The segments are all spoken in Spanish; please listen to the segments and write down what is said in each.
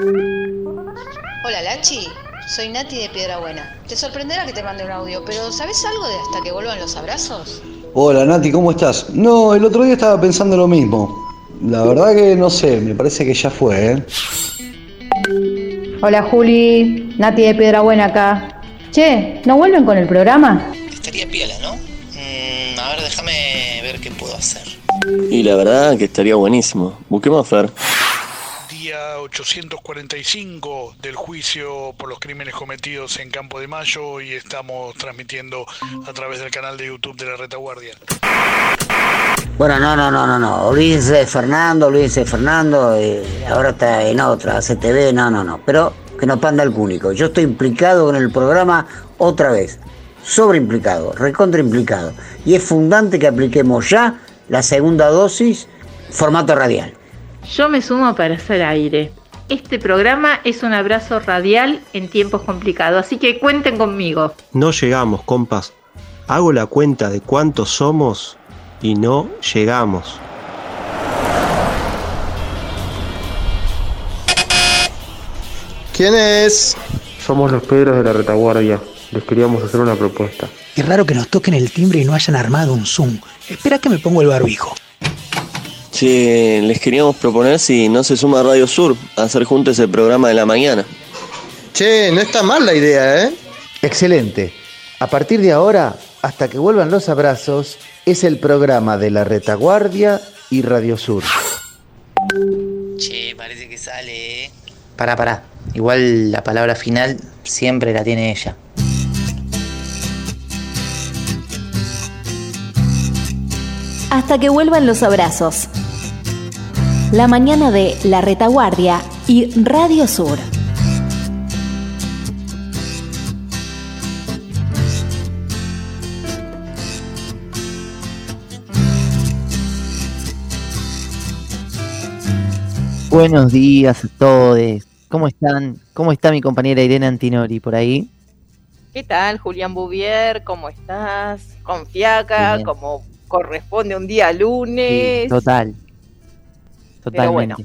Hola Lachi, soy Nati de Piedrabuena. Te sorprenderá que te mande un audio, pero ¿sabes algo de hasta que vuelvan los abrazos? Hola Nati, ¿cómo estás? No, el otro día estaba pensando lo mismo. La verdad que no sé, me parece que ya fue, ¿eh? Hola Juli, Nati de Piedrabuena acá. Che, ¿no vuelven con el programa? Estaría piola, ¿no? A ver, déjame ver qué puedo hacer. Y la verdad que estaría buenísimo. Busquemos a Fer. Día 845 del juicio por los crímenes cometidos en Campo de Mayo y estamos transmitiendo a través del canal de YouTube de la Retaguardia. Bueno, no. Olvídense de Fernando, ahora está en otra, CTV, no. Pero que no panda el cúnico. Yo estoy implicado con el programa otra vez. Sobreimplicado, recontraimplicado. Y es fundante que apliquemos ya la segunda dosis, formato radial. Yo me sumo para hacer aire. Este programa es un abrazo radial en tiempos complicados, así que cuenten conmigo. No llegamos, compas. Hago la cuenta de cuántos somos y no llegamos. ¿Quién es? Somos los Pedros de la Retaguardia. Les queríamos hacer una propuesta. Qué raro que nos toquen el timbre y no hayan armado un Zoom. Espera que me pongo el barbijo. Che, les queríamos proponer si no se suma Radio Sur a hacer juntos el programa de la mañana. Che, no está mal la idea, ¿eh? Excelente. A partir de ahora, hasta que vuelvan los abrazos, es el programa de la Retaguardia y Radio Sur. Che, parece que sale, ¿eh? Pará. Igual la palabra final siempre la tiene ella. Hasta que vuelvan los abrazos. La mañana de La Retaguardia y Radio Sur. Buenos días a todos. ¿Cómo están? ¿Cómo está mi compañera Irene Antinori por ahí? ¿Qué tal, Julián Bouvier? ¿Cómo estás? Con fiaca, Bien. como corresponde un día lunes. Sí, totalmente. Pero bueno,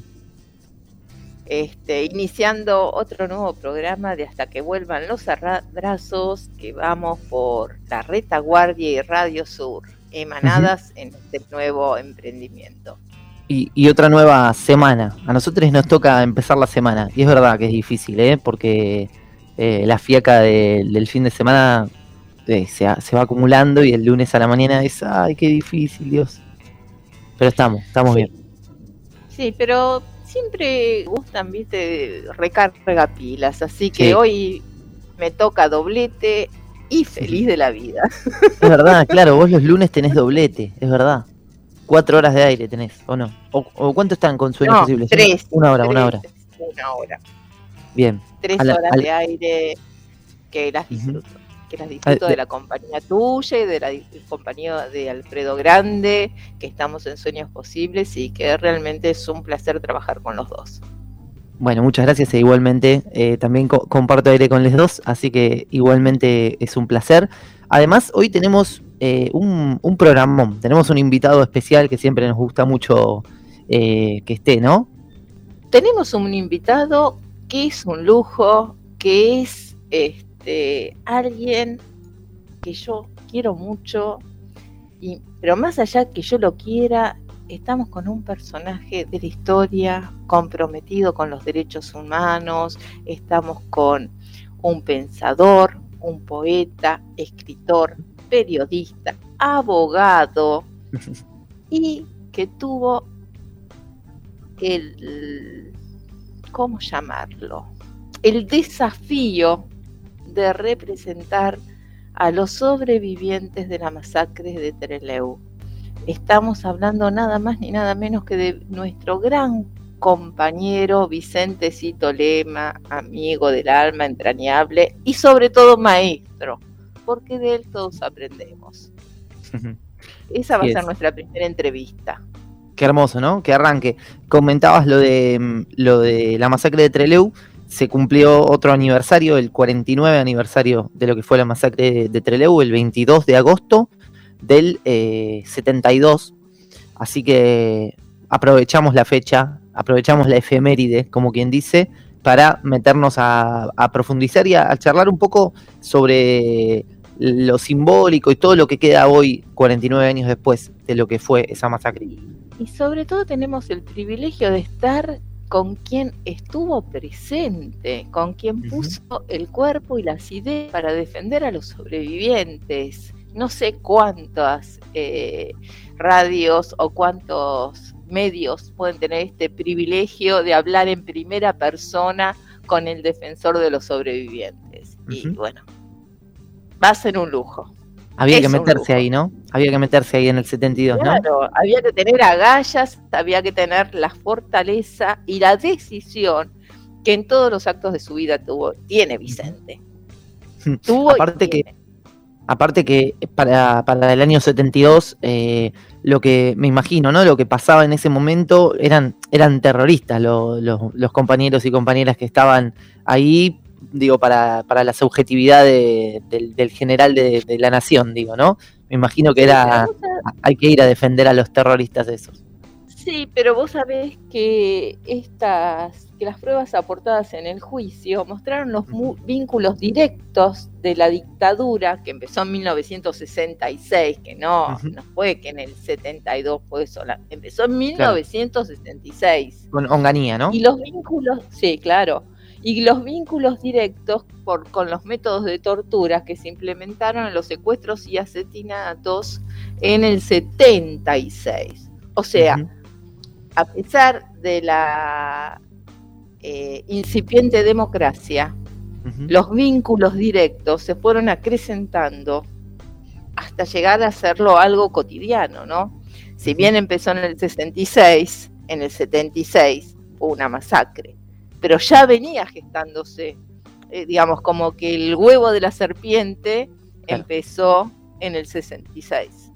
iniciando otro nuevo programa de Hasta que vuelvan los abrazos, que vamos por la Retaguardia y Radio Sur, emanadas en este nuevo emprendimiento. Y otra nueva semana. A nosotros nos toca empezar la semana. Y es verdad que es difícil, porque la fiaca del fin de semana se va acumulando y el lunes a la mañana es, ¡ay, qué difícil, Dios! Pero estamos sí. Bien. Sí, pero siempre gustan, viste, recarga pilas. Así que hoy me toca doblete y feliz de la vida. Es verdad, claro, vos los lunes tenés doblete, es verdad. 4 horas de aire tenés, ¿o no? ¿O cuánto están con Sueños Posibles? 3. Una hora. Una hora. Bien. 3 horas de aire que las disfruto. Que las disfruto de la compañía tuya y de la compañía de Alfredo Grande, que estamos en Sueños Posibles y que realmente es un placer trabajar con los dos. Bueno, muchas gracias e igualmente también comparto aire con los dos, así que igualmente es un placer. Además, hoy tenemos un programón, tenemos un invitado especial que siempre nos gusta mucho que esté, ¿no? Tenemos un invitado que es un lujo, que es alguien que yo quiero mucho, pero más allá que yo lo quiera, estamos con un personaje de la historia comprometido con los derechos humanos, estamos con un pensador, un poeta, escritor, periodista, abogado y que tuvo ¿cómo llamarlo? El desafío de representar a los sobrevivientes de la masacre de Trelew. Estamos hablando nada más ni nada menos que de nuestro gran compañero Vicente Cito Lema, amigo del alma entrañable y sobre todo maestro, porque de él todos aprendemos. Esa va a ser nuestra primera entrevista. Qué hermoso, ¿no? Que arranque. Comentabas lo de la masacre de Trelew. Se cumplió otro aniversario, el 49 aniversario de lo que fue la masacre de Trelew, el 22 de agosto del 72. Así que aprovechamos la fecha aprovechamos la efeméride, como quien dice, para meternos a profundizar y a charlar un poco sobre lo simbólico y todo lo que queda hoy, 49 años después de lo que fue esa masacre. Y sobre todo tenemos el privilegio de estar con quien estuvo presente, con quien puso el cuerpo y las ideas para defender a los sobrevivientes. No sé cuántas radios o cuántos medios pueden tener este privilegio de hablar en primera persona con el defensor de los sobrevivientes. Y bueno, va a ser un lujo. Había que meterse ahí, ¿no? Había que meterse ahí en el 72, ¿no? Claro, había que tener agallas, había que tener la fortaleza y la decisión que en todos los actos de su vida tiene Vicente. Aparte que para el año 72, lo que me imagino, ¿no? Lo que pasaba en ese momento eran terroristas los compañeros y compañeras que estaban ahí, digo, para la subjetividad del general de la nación, digo, ¿no? Me imagino que hay que ir a defender a los terroristas esos. Sí, pero vos sabés que las pruebas aportadas en el juicio mostraron los vínculos directos de la dictadura que empezó en 1966, que no fue que en el 72 fue sola, empezó en 1966. Con Onganía, ¿no? Y los vínculos, sí, claro, y los vínculos directos con los métodos de tortura que se implementaron en los secuestros y asesinatos en el 76. O sea, a pesar de la incipiente democracia, los vínculos directos se fueron acrecentando hasta llegar a hacerlo algo cotidiano, ¿no? Si bien empezó en el 66, en el 76 fue una masacre, pero ya venía gestándose, digamos, como que el huevo de la serpiente empezó en el 66.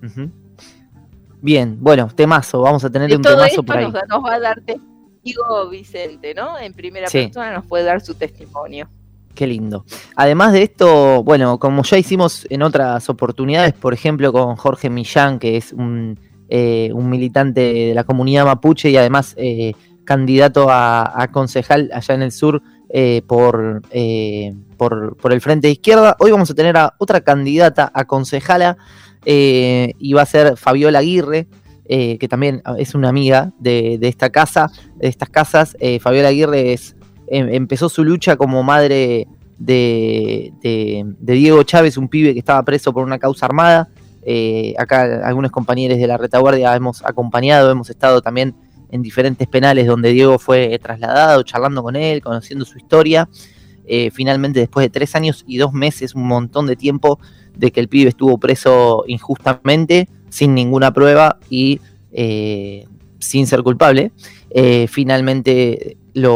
Bien, bueno, temazo, vamos a tener un temazo por ahí. Nos va a dar testigo Vicente, ¿no? En primera persona nos puede dar su testimonio. Qué lindo. Además de esto, bueno, como ya hicimos en otras oportunidades, por ejemplo con Jorge Millán, que es un militante de la comunidad mapuche y además candidato a concejal allá en el sur por el Frente de Izquierda, hoy vamos a tener a otra candidata a concejala, y va a ser Fabiola Aguirre, que también es una amiga de esta casa, de estas casas. Fabiola Aguirre empezó su lucha como madre de Diego Chávez, un pibe que estaba preso por una causa armada. Acá algunos compañeros de la retaguardia hemos acompañado, hemos estado también en diferentes penales donde Diego fue trasladado, charlando con él, conociendo su historia. Finalmente, después de 3 años y 2 meses, un montón de tiempo de que el pibe estuvo preso injustamente, sin ninguna prueba y sin ser culpable, finalmente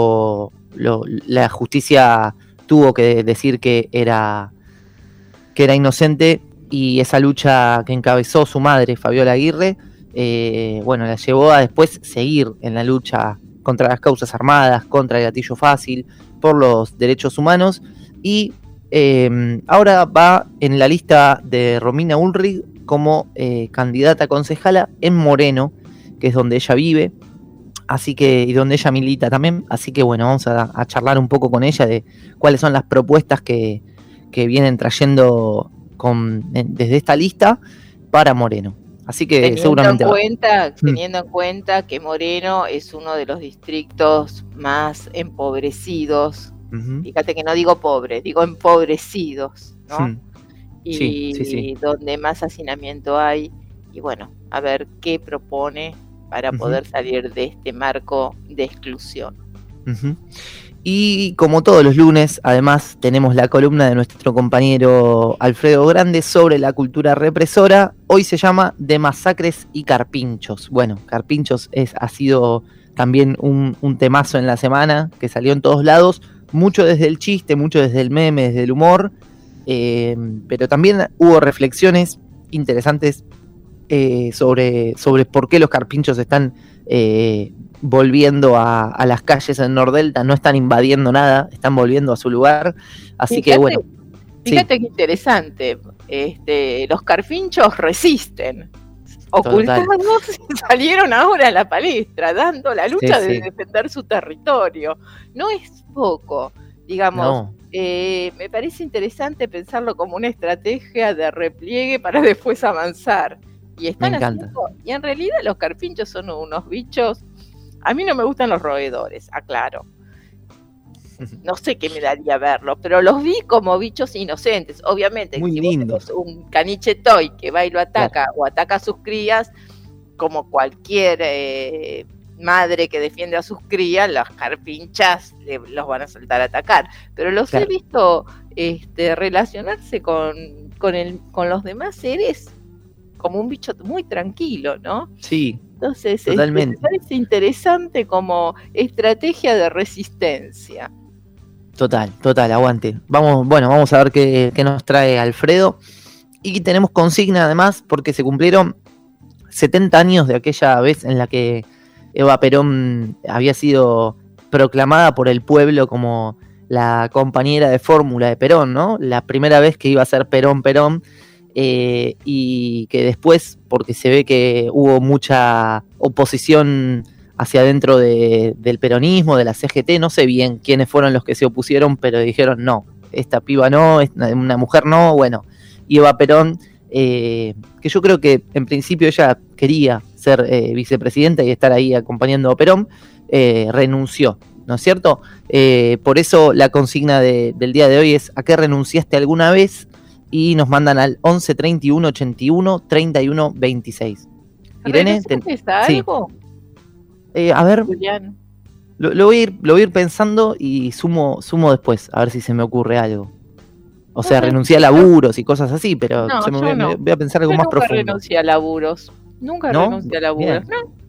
la justicia tuvo que decir que era inocente, y esa lucha que encabezó su madre, Fabiola Aguirre, la llevó a después seguir en la lucha contra las causas armadas, contra el gatillo fácil, por los derechos humanos, y ahora va en la lista de Romina Ulrich como candidata a concejala en Moreno, que es donde ella vive, así que, y donde ella milita también, así que bueno, vamos a charlar un poco con ella de cuáles son las propuestas que vienen trayendo desde esta lista para Moreno. Así que teniendo en cuenta que Moreno es uno de los distritos más empobrecidos, fíjate que no digo pobre, digo empobrecidos, ¿no? Y donde más hacinamiento hay, y bueno, a ver qué propone para poder salir de este marco de exclusión. Y como todos los lunes, además tenemos la columna de nuestro compañero Alfredo Grande sobre la cultura represora. Hoy se llama De Masacres y Carpinchos. Bueno, Carpinchos ha sido también un temazo en la semana, que salió en todos lados, mucho desde el chiste, mucho desde el meme, desde el humor, pero también hubo reflexiones interesantes sobre por qué los carpinchos están volviendo a las calles en Nordelta, no están invadiendo nada, están volviendo a su lugar, así que bueno. Fíjate qué interesante, los carpinchos resisten, ocultados y salieron ahora a la palestra, dando la lucha de defender su territorio. No es poco, digamos. No. Me parece interesante pensarlo como una estrategia de repliegue para después avanzar. Y están haciendo, y en realidad los carpinchos son unos bichos. A mí no me gustan los roedores, aclaro. No sé qué me daría verlos, pero los vi como bichos inocentes. Obviamente, muy si lindos. Vos tenés un caniche toy que va y lo ataca, o ataca a sus crías, como cualquier madre que defiende a sus crías, las carpinchas los van a saltar a atacar. Pero los he visto relacionarse con los demás seres como un bicho muy tranquilo, ¿no? Sí. Entonces, totalmente. Me parece interesante como estrategia de resistencia. Total, aguante. Vamos a ver qué nos trae Alfredo. Y tenemos consigna además, porque se cumplieron 70 años de aquella vez en la que Eva Perón había sido proclamada por el pueblo como la compañera de fórmula de Perón, ¿no? La primera vez que iba a ser Perón, y que después, porque se ve que hubo mucha oposición hacia adentro del peronismo, de la CGT, no sé bien quiénes fueron los que se opusieron, pero dijeron no, esta piba no, una mujer no, bueno, y Eva Perón, que yo creo que en principio ella quería ser vicepresidenta y estar ahí acompañando a Perón, renunció, ¿no es cierto? Por eso la consigna del día de hoy es ¿a qué renunciaste alguna vez? Y nos mandan al 11 31 81 31 26. Irene, algo? A ver, lo voy a ir pensando y sumo después, a ver si se me ocurre algo. O sea, renuncié a laburos y cosas así, pero voy a pensar algo más profundo. Nunca renuncié a laburos. Nunca ¿No? renuncié a laburos.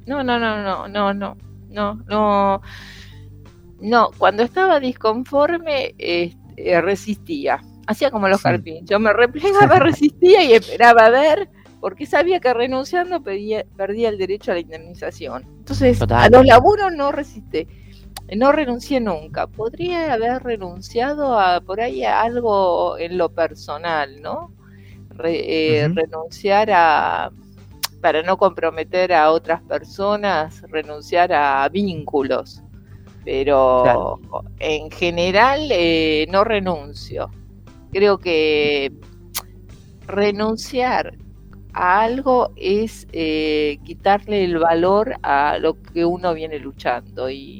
No, cuando estaba disconforme, resistía. Hacía como los carpinchos, me replegaba, resistía y esperaba a ver, porque sabía que renunciando perdía el derecho a la indemnización. Entonces, a los laburos no renuncié nunca. Podría haber renunciado por ahí a algo en lo personal, ¿no? Renunciar para no comprometer a otras personas, renunciar a vínculos. Pero en general no renuncio. Creo que renunciar a algo es quitarle el valor a lo que uno viene luchando y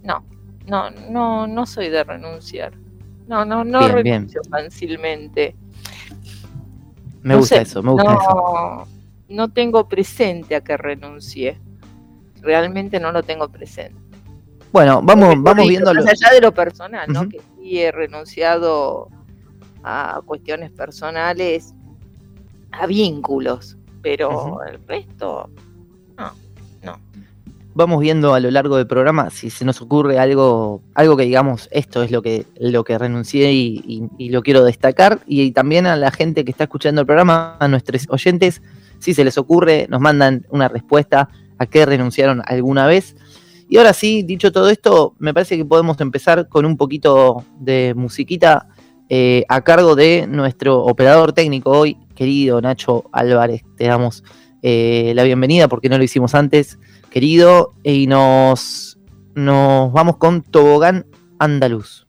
no soy de renunciar. No renuncio fácilmente. Me gusta eso. No tengo presente a que renuncié. Realmente no lo tengo presente. Bueno, vamos viendo más allá de lo personal, ¿no? Que sí he renunciado a cuestiones personales, a vínculos, pero el resto no. Vamos viendo a lo largo del programa si se nos ocurre algo que digamos, esto es lo que renuncié y lo quiero destacar, y también a la gente que está escuchando el programa, a nuestros oyentes, si se les ocurre, nos mandan una respuesta a qué renunciaron alguna vez. Y ahora sí, dicho todo esto, me parece que podemos empezar con un poquito de musiquita a cargo de nuestro operador técnico hoy, querido Nacho Álvarez. Te damos la bienvenida porque no lo hicimos antes, querido, y nos vamos con Tobogán Andaluz.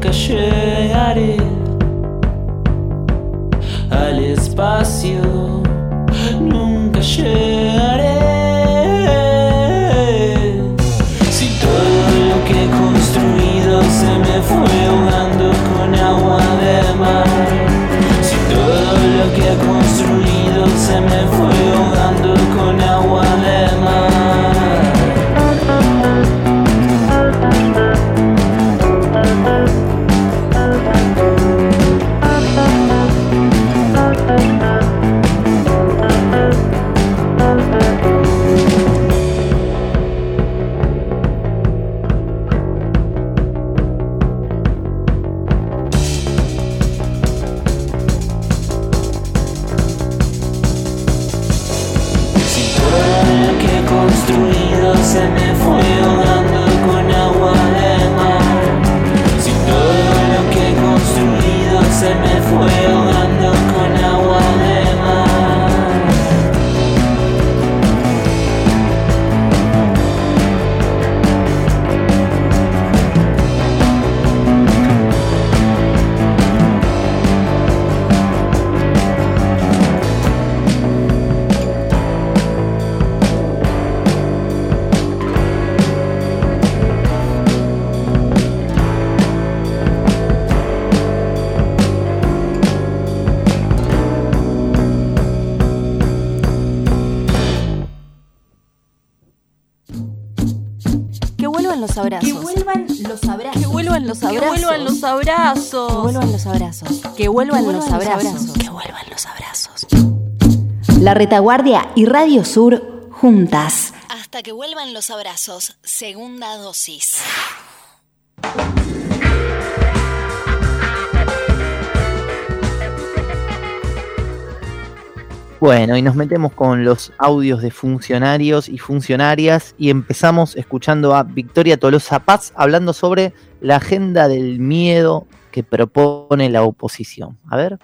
nunca llegaré al espacio, nunca llegaré. Si todo lo que he construido se me fue ahogando con agua de mar, si todo lo que he construido se me fue ahogando con agua de mar. Se me fue ahogando con agua de mar. Si todo lo que he construido se me fue ahogando con agua de mar. Los abrazos. Que vuelvan los abrazos. Que vuelvan los abrazos. Que vuelvan los abrazos. Que vuelvan los abrazos. Que vuelvan los abrazos. Que vuelvan los abrazos. La Retaguardia y Radio Sur juntas. Hasta que vuelvan los abrazos. Segunda dosis. Bueno, y nos metemos con los audios de funcionarios y funcionarias y empezamos escuchando a Victoria Tolosa Paz hablando sobre la agenda del miedo que propone la oposición. A ver.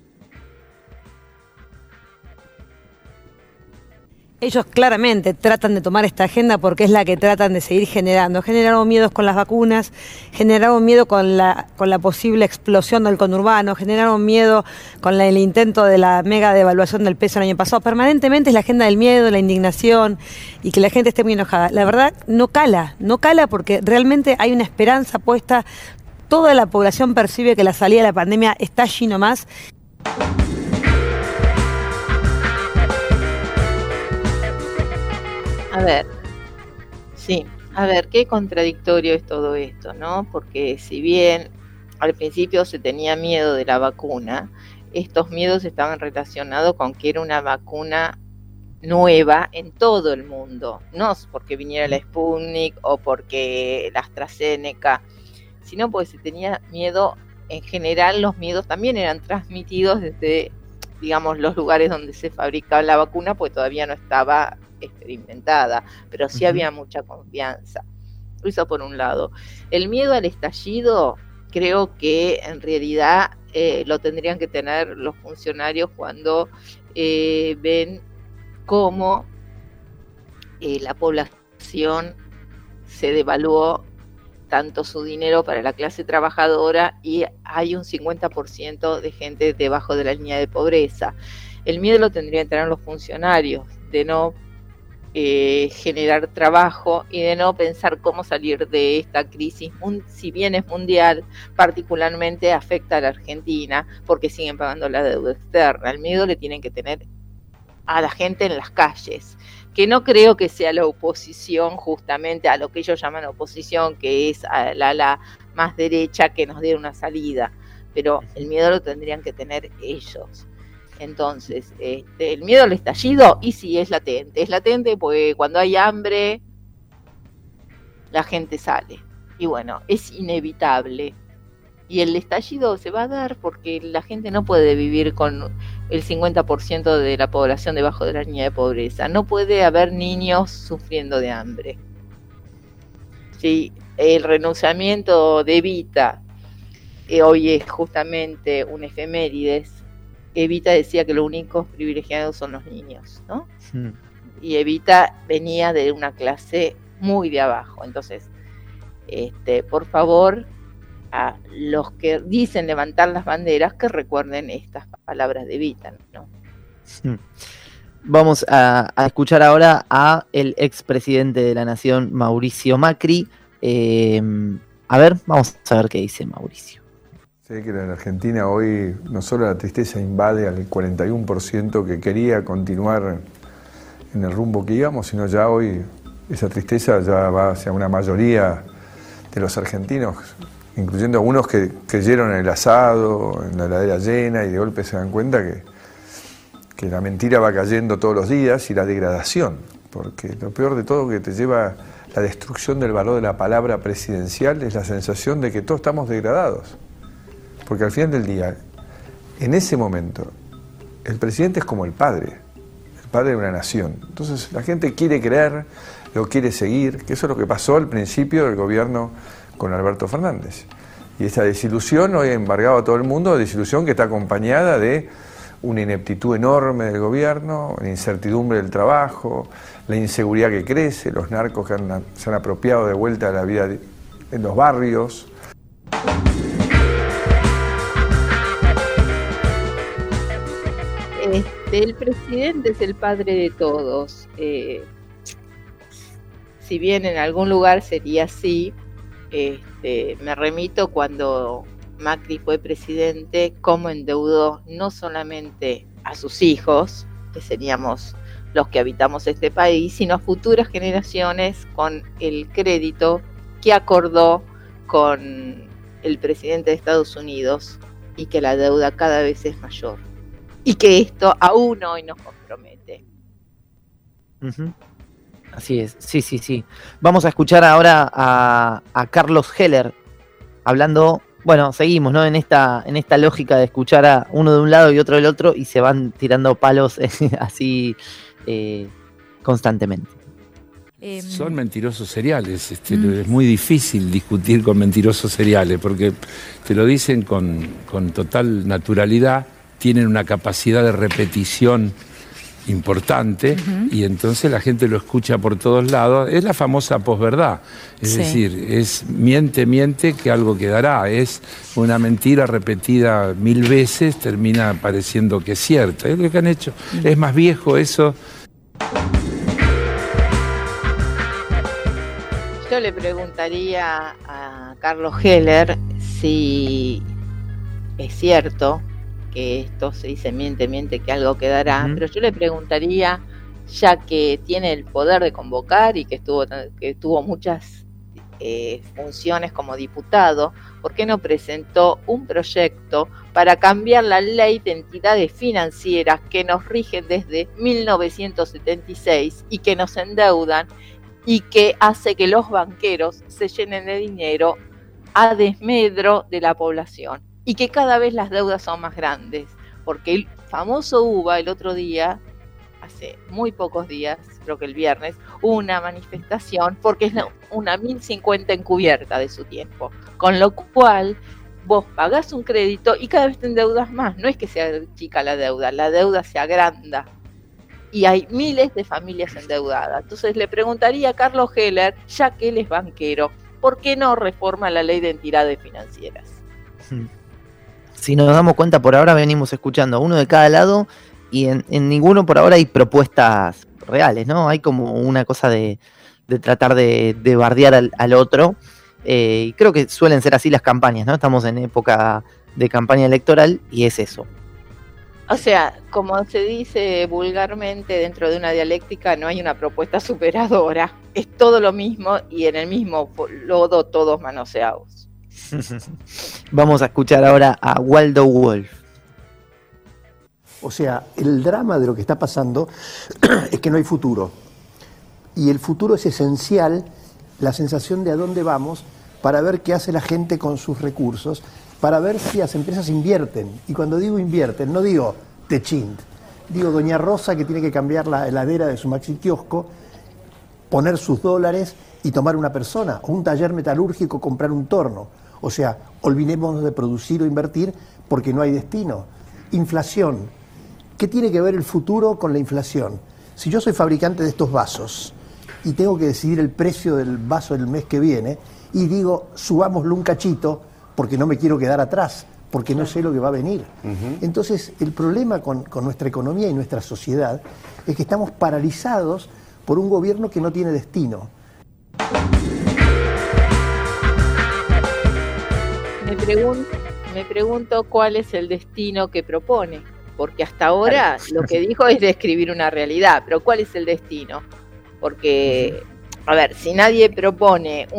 Ellos claramente tratan de tomar esta agenda porque es la que tratan de seguir generando. Generaron miedos con las vacunas, generaron miedo con la posible explosión del conurbano, generaron miedo con el intento de la mega devaluación del peso el año pasado. Permanentemente es la agenda del miedo, la indignación y que la gente esté muy enojada. La verdad no cala porque realmente hay una esperanza puesta. Toda la población percibe que la salida de la pandemia está allí nomás. A ver, qué contradictorio es todo esto, ¿no? Porque si bien al principio se tenía miedo de la vacuna, estos miedos estaban relacionados con que era una vacuna nueva en todo el mundo, no porque viniera la Sputnik o porque la AstraZeneca, sino porque se tenía miedo, en general los miedos también eran transmitidos desde, digamos, los lugares donde se fabricaba la vacuna, pues todavía no estaba experimentada, pero sí había mucha confianza. Eso por un lado. El miedo al estallido creo que en realidad lo tendrían que tener los funcionarios cuando ven cómo la población se devaluó tanto su dinero para la clase trabajadora y hay un 50% de gente debajo de la línea de pobreza. El miedo lo tendrían que tener los funcionarios de no generar trabajo y de no pensar cómo salir de esta crisis, si bien es mundial, particularmente afecta a la Argentina porque siguen pagando la deuda externa. El miedo le tienen que tener a la gente en las calles, que no creo que sea la oposición, justamente a lo que ellos llaman oposición, que es a la ala más derecha que nos dé una salida, pero el miedo lo tendrían que tener ellos. Entonces, el miedo al estallido, y sí, es latente porque cuando hay hambre, la gente sale. Y bueno, es inevitable. Y el estallido se va a dar porque la gente no puede vivir con el 50% de la población debajo de la línea de pobreza. No puede haber niños sufriendo de hambre. Sí, el renunciamiento de Evita, hoy es justamente un efemérides. Evita decía que los únicos privilegiados son los niños, ¿no? Sí. Y Evita venía de una clase muy de abajo. Entonces, por favor, a los que dicen levantar las banderas que recuerden estas palabras de Evita, ¿no? Vamos a escuchar ahora a el expresidente de la Nación, Mauricio Macri. A ver, vamos a ver qué dice Mauricio. Sé que en Argentina hoy no solo la tristeza invade al 41% que quería continuar en el rumbo que íbamos, sino ya hoy esa tristeza ya va hacia una mayoría de los argentinos, incluyendo algunos que creyeron en el asado, en la heladera llena, y de golpe se dan cuenta que la mentira va cayendo todos los días y la degradación, porque lo peor de todo que te lleva la destrucción del valor de la palabra presidencial es la sensación de que todos estamos degradados. Porque al final del día, en ese momento, el presidente es como el padre de una nación. Entonces la gente quiere creer, lo quiere seguir, que eso es lo que pasó al principio del gobierno con Alberto Fernández. Y esa desilusión hoy ha embargado a todo el mundo, desilusión que está acompañada de una ineptitud enorme del gobierno, la incertidumbre del trabajo, la inseguridad que crece, los narcos que se han apropiado de vuelta de la vida en los barrios. El presidente es el padre de todos. Si bien en algún lugar sería así, me remito cuando Macri fue presidente, cómo endeudó no solamente a sus hijos, que seríamos los que habitamos este país, sino a futuras generaciones con el crédito que acordó con el presidente de Estados Unidos, y que la deuda cada vez es mayor. Y que esto aún hoy nos compromete. Uh-huh. Así es, sí. Vamos a escuchar ahora a Carlos Heller hablando. Bueno, seguimos, ¿no? En esta lógica de escuchar a uno de un lado y otro del otro, y se van tirando palos así constantemente. Son mentirosos seriales. Es muy difícil discutir con mentirosos seriales porque te lo dicen con total naturalidad. Tienen una capacidad de repetición importante, y entonces la gente lo escucha por todos lados. Es la famosa posverdad, es decir, es miente que algo quedará, es una mentira repetida 1000 veces, termina pareciendo que es cierta. Es lo que han hecho, es más viejo eso. Yo le preguntaría a Carlos Heller si es cierto que esto se dice miente que algo quedará, pero yo le preguntaría, ya que tiene el poder de convocar y que tuvo muchas funciones como diputado, ¿por qué no presentó un proyecto para cambiar la ley de entidades financieras que nos rigen desde 1976 y que nos endeudan y que hace que los banqueros se llenen de dinero a desmedro de la población? Y que cada vez las deudas son más grandes, porque el famoso UBA el otro día, hace muy pocos días, creo que el viernes, hubo una manifestación porque es una 1050 encubierta de su tiempo, con lo cual vos pagás un crédito y cada vez te endeudas más. No es que sea chica la deuda se agranda y hay miles de familias endeudadas. Entonces le preguntaría a Carlos Heller, ya que él es banquero, ¿por qué no reforma la ley de entidades financieras? Si nos damos cuenta, por ahora venimos escuchando uno de cada lado, y en ninguno por ahora hay propuestas reales, ¿no? Hay como una cosa de tratar de bardear al otro, y creo que suelen ser así las campañas, ¿no? Estamos en época de campaña electoral y es eso. O sea, como se dice vulgarmente dentro de una dialéctica, no hay una propuesta superadora, es todo lo mismo y en el mismo lodo todos manoseados. Vamos a escuchar ahora a Waldo Wolf. O sea, el drama de lo que está pasando es que no hay futuro. Y el futuro es esencial, la sensación de a dónde vamos, para ver qué hace la gente con sus recursos, para ver si las empresas invierten. Y cuando digo invierten, no digo Techint, digo doña Rosa que tiene que cambiar la heladera de su maxi kiosco, poner sus dólares y tomar una persona, o un taller metalúrgico comprar un torno. O sea, olvidémonos de producir o invertir porque no hay destino. Inflación. ¿Qué tiene que ver el futuro con la inflación? Si yo soy fabricante de estos vasos y tengo que decidir el precio del vaso del mes que viene y digo, subámoslo un cachito porque no me quiero quedar atrás, porque no sé lo que va a venir. Entonces, el problema con nuestra economía y nuestra sociedad es que estamos paralizados por un gobierno que no tiene destino. Me pregunto cuál es el destino que propone, porque hasta ahora lo que dijo es describir una realidad, pero ¿cuál es el destino? Porque, a ver, si nadie propone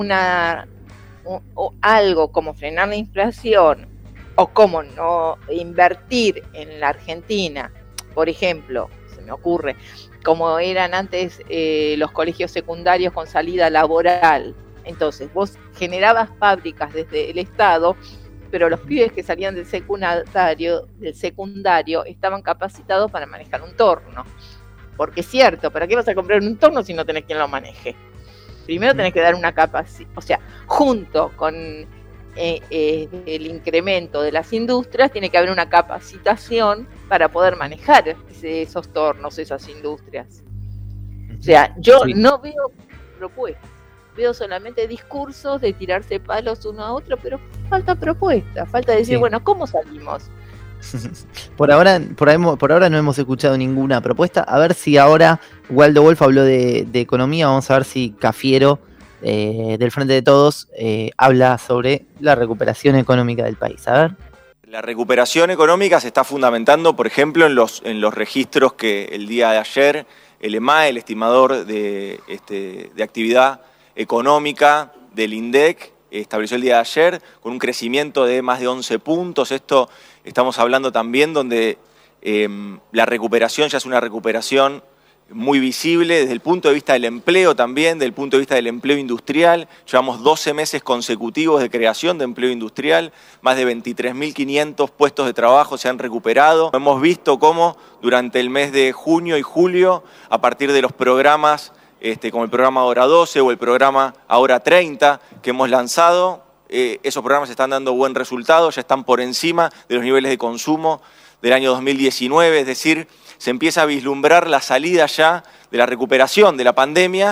algo como frenar la inflación o cómo no invertir en la Argentina, por ejemplo, se me ocurre, como eran antes los colegios secundarios con salida laboral. Entonces, vos generabas fábricas desde el Estado, pero los pibes que salían del secundario estaban capacitados para manejar un torno. Porque es cierto, ¿para qué vas a comprar un torno si no tenés quien lo maneje? Primero tenés que dar una capacidad, o sea, junto con el incremento de las industrias, tiene que haber una capacitación para poder manejar esos tornos, esas industrias. O sea, yo no veo propuestas. Veo solamente discursos de tirarse palos uno a otro, pero falta propuesta, falta decir, bueno, ¿cómo salimos? Por ahora no hemos escuchado ninguna propuesta. A ver si ahora Waldo Wolf habló de economía. Vamos a ver si Cafiero, del Frente de Todos, habla sobre la recuperación económica del país. A ver. La recuperación económica se está fundamentando, por ejemplo, en los registros que el día de ayer el EMAE, el estimador de actividad económica del INDEC, estableció el día de ayer, con un crecimiento de más de 11 puntos. Esto estamos hablando también donde la recuperación ya es una recuperación muy visible desde el punto de vista del empleo también, desde el punto de vista del empleo industrial. Llevamos 12 meses consecutivos de creación de empleo industrial, más de 23.500 puestos de trabajo se han recuperado. Hemos visto cómo durante el mes de junio y julio, a partir de los programas como el programa Ahora 12 o el programa Ahora 30 que hemos lanzado, esos programas están dando buen resultado, ya están por encima de los niveles de consumo del año 2019, es decir, se empieza a vislumbrar la salida ya de la recuperación de la pandemia.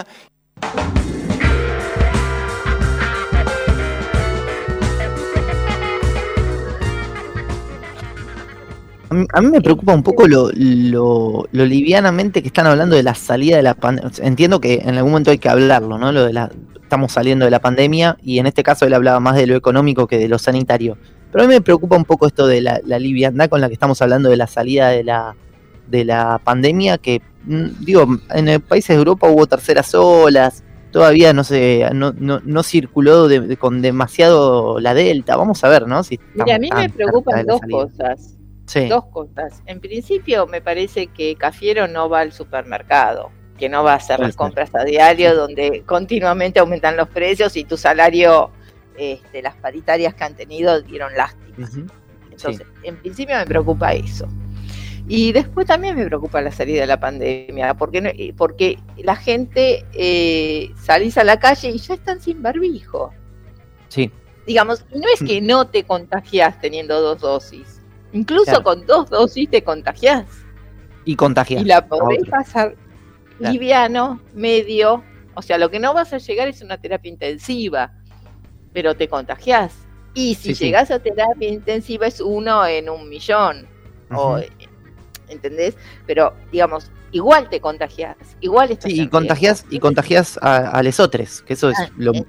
A mí me preocupa un poco lo livianamente que están hablando de la salida de la pandemia. Entiendo que en algún momento hay que hablarlo, ¿no? Estamos saliendo de la pandemia y en este caso él hablaba más de lo económico que de lo sanitario. Pero a mí me preocupa un poco esto de la liviandad con la que estamos hablando de la salida de la pandemia, que digo, en el países de Europa hubo terceras olas, todavía no circuló con demasiado la Delta. Vamos a ver, ¿no? Mira, a mí me preocupan dos cosas. Sí. Dos cosas. En principio, me parece que Cafiero no va al supermercado, que no va a hacer las compras a diario, donde continuamente aumentan los precios y tu salario, las paritarias que han tenido dieron lástima. Entonces, en principio me preocupa eso. Y después también me preocupa la salida de la pandemia, porque la gente salís a la calle y ya están sin barbijo. Sí. Digamos, no es que no te contagiás teniendo 2 dosis. Incluso con 2 dosis te contagiás. Y contagiás. Y la podés pasar liviano, medio. O sea, lo que no vas a llegar es una terapia intensiva, pero te contagiás. Y si llegás a terapia intensiva es 1 en 1.000.000. ¿Entendés? Pero, digamos, igual te contagiás. Igual estás y contagiás a lesotres, que eso es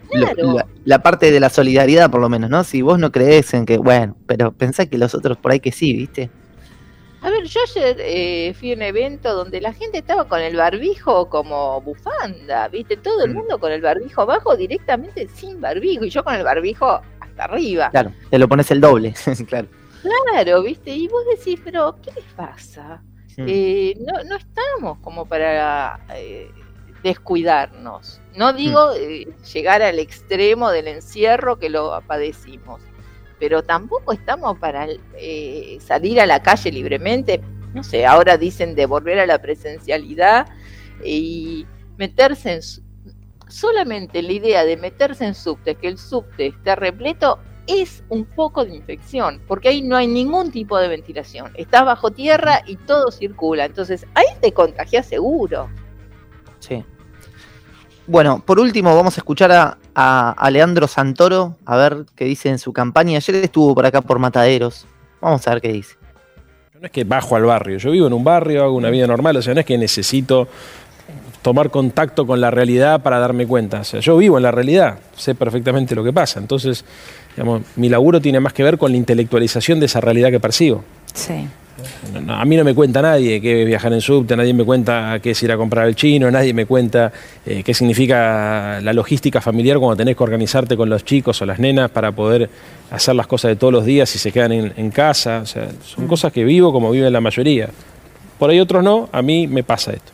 la parte de la solidaridad, por lo menos, ¿no? Si vos no creés en que, bueno, pero pensá que los otros por ahí que sí, ¿viste? A ver, yo ayer fui a un evento donde la gente estaba con el barbijo como bufanda, ¿viste? Todo el mundo con el barbijo abajo, directamente sin barbijo, y yo con el barbijo hasta arriba. Claro, te lo pones el doble, claro. Claro, ¿viste? Y vos decís, pero ¿qué les pasa? No estamos como para descuidarnos. No digo llegar al extremo del encierro que lo padecimos, pero tampoco estamos para salir a la calle libremente. No sé, ahora dicen de volver a la presencialidad y meterse en... Solamente la idea de meterse en subte, que el subte esté repleto, es un foco de infección, porque ahí no hay ningún tipo de ventilación. Estás bajo tierra y todo circula, entonces ahí te contagias seguro. Sí. Bueno, por último vamos a escuchar a Leandro Santoro, a ver qué dice en su campaña. Ayer estuvo por acá por Mataderos. Vamos a ver qué dice. No es que bajo al barrio, yo vivo en un barrio, hago una vida normal, o sea, no es que necesito tomar contacto con la realidad para darme cuenta. O sea, yo vivo en la realidad, sé perfectamente lo que pasa. Entonces, digamos, mi laburo tiene más que ver con la intelectualización de esa realidad que percibo. Sí. A mí no me cuenta nadie qué es viajar en subte, nadie me cuenta qué es ir a comprar al chino, nadie me cuenta qué significa la logística familiar cuando tenés que organizarte con los chicos o las nenas para poder hacer las cosas de todos los días y se quedan en casa. O sea, son cosas que vivo como viven la mayoría. Por ahí otros no, a mí me pasa esto.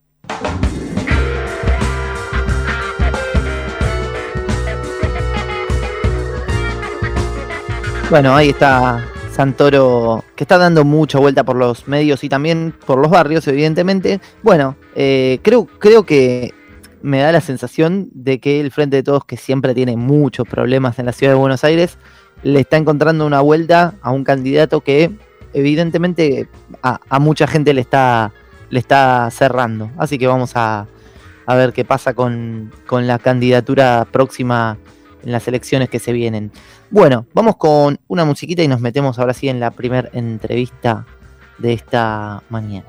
Bueno, ahí está Santoro, que está dando mucha vuelta por los medios y también por los barrios, evidentemente. Bueno, creo que me da la sensación de que el Frente de Todos, que siempre tiene muchos problemas en la ciudad de Buenos Aires, le está encontrando una vuelta a un candidato que evidentemente a mucha gente le está cerrando. Así que vamos a ver qué pasa con la candidatura próxima en las elecciones que se vienen. Bueno, vamos con una musiquita y nos metemos ahora sí en la primera entrevista de esta mañana.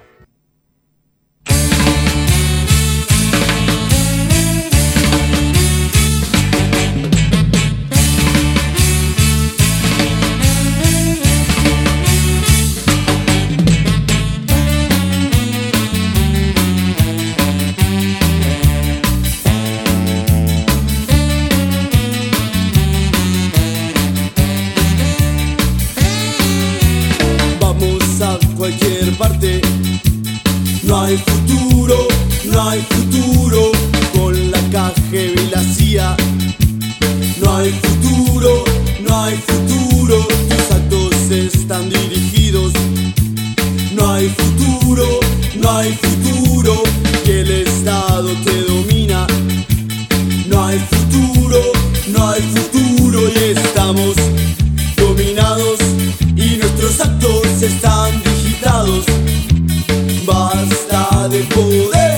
Cualquier parte, no hay futuro, no hay futuro con la KGB y la CIA. No hay futuro, no hay futuro, tus actos están dirigidos. No hay futuro, no hay futuro, y el Estado te domina. No hay futuro, no hay futuro, y estamos dominados y nuestros actos están digitados. Basta de poder.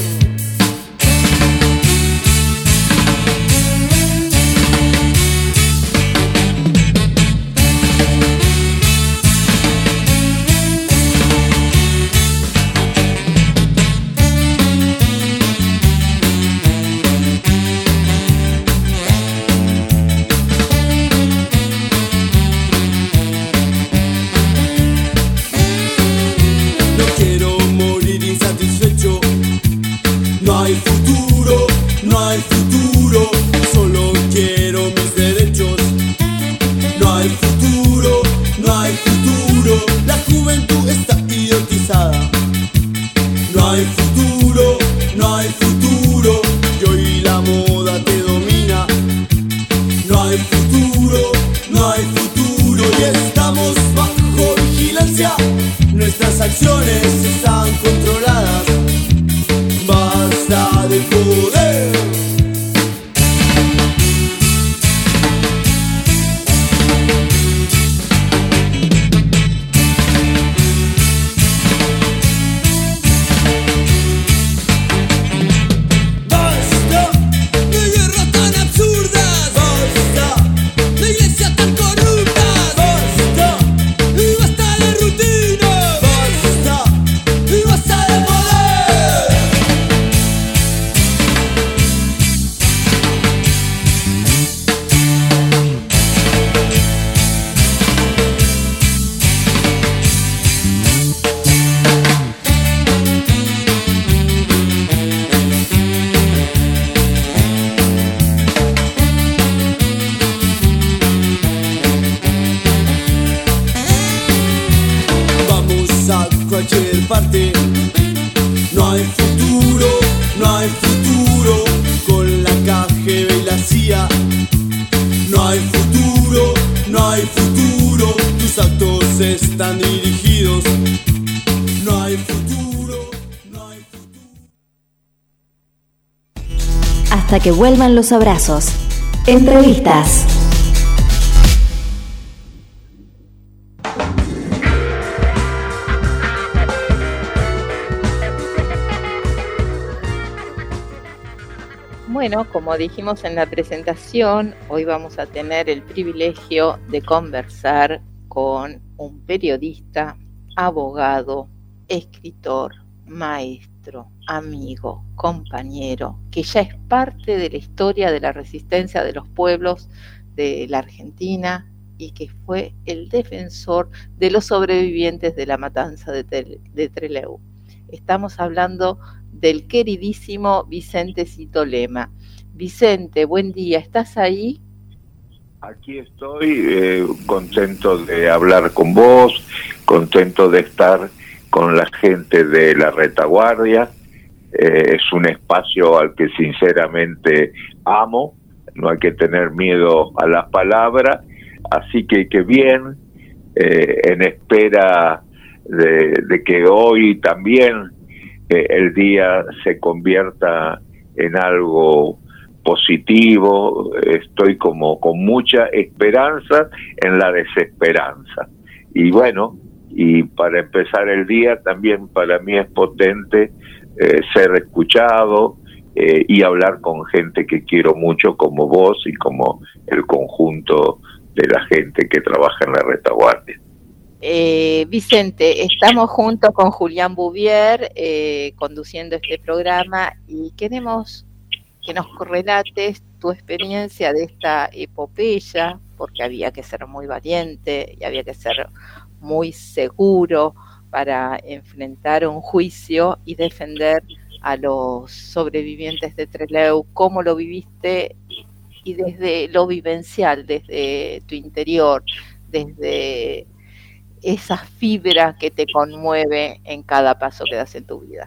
Nuestras acciones están controladas. Basta de poder. Cualquier parte, no hay futuro, no hay futuro con la KGB y la CIA. No hay futuro, no hay futuro, tus actos están dirigidos. No hay futuro, no hay futuro. Hasta que vuelvan los abrazos. Entrevistas. bueno, como dijimos en la presentación, hoy vamos a tener el privilegio de conversar con un periodista, abogado, escritor, maestro, amigo, compañero, que ya es parte de la historia de la resistencia de los pueblos de la Argentina y que fue el defensor de los sobrevivientes de la matanza de Trelew. Estamos hablando del queridísimo Vicente Cito Lema. Vicente, buen día, ¿estás ahí? Aquí estoy, contento de hablar con vos, contento de estar con la gente de la retaguardia. Es un espacio al que sinceramente amo, no hay que tener miedo a las palabras, así que bien, en espera de que hoy también el día se convierta en algo positivo. Estoy como con mucha esperanza en la desesperanza. Y bueno, y para empezar el día también para mí es potente ser escuchado y hablar con gente que quiero mucho como vos y como el conjunto de la gente que trabaja en la retaguardia. Vicente, estamos junto con Julián Bouvier conduciendo este programa y queremos que nos relates tu experiencia de esta epopeya, porque había que ser muy valiente y había que ser muy seguro para enfrentar un juicio y defender a los sobrevivientes de Trelew. ¿Cómo lo viviste? Y desde lo vivencial, desde tu interior, desde esa fibra que te conmueve en cada paso que das en tu vida.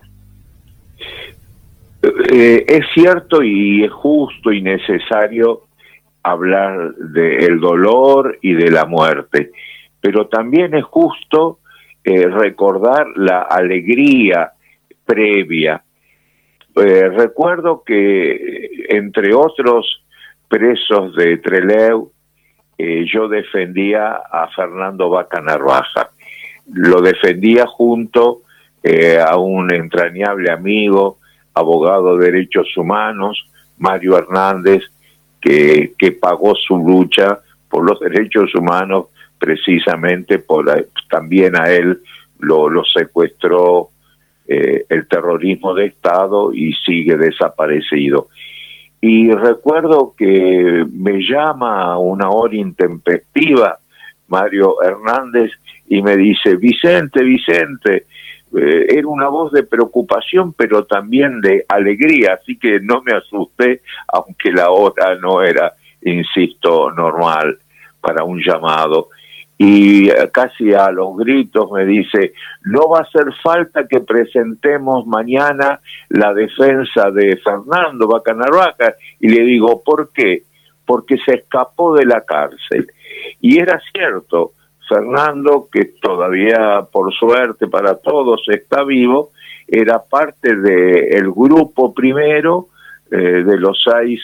Es cierto y es justo y necesario hablar del dolor y de la muerte, pero también es justo recordar la alegría previa. Recuerdo que, entre otros presos de Trelew, yo defendía a Fernando Vaca Narvaja. Lo defendía junto a un entrañable amigo, abogado de derechos humanos, Mario Hernández, que pagó su lucha por los derechos humanos precisamente también a él lo secuestró el terrorismo de Estado y sigue desaparecido. Y recuerdo que me llama a una hora intempestiva Mario Hernández y me dice: Vicente, era una voz de preocupación pero también de alegría, así que no me asusté, aunque la hora no era, insisto, normal para un llamado. Y casi a los gritos me dice: no va a hacer falta que presentemos mañana la defensa de Fernando Vaca Narvaja. Y le digo: ¿por qué? Porque se escapó de la cárcel. Y era cierto, Fernando, que todavía por suerte para todos está vivo, era parte del grupo primero de los 6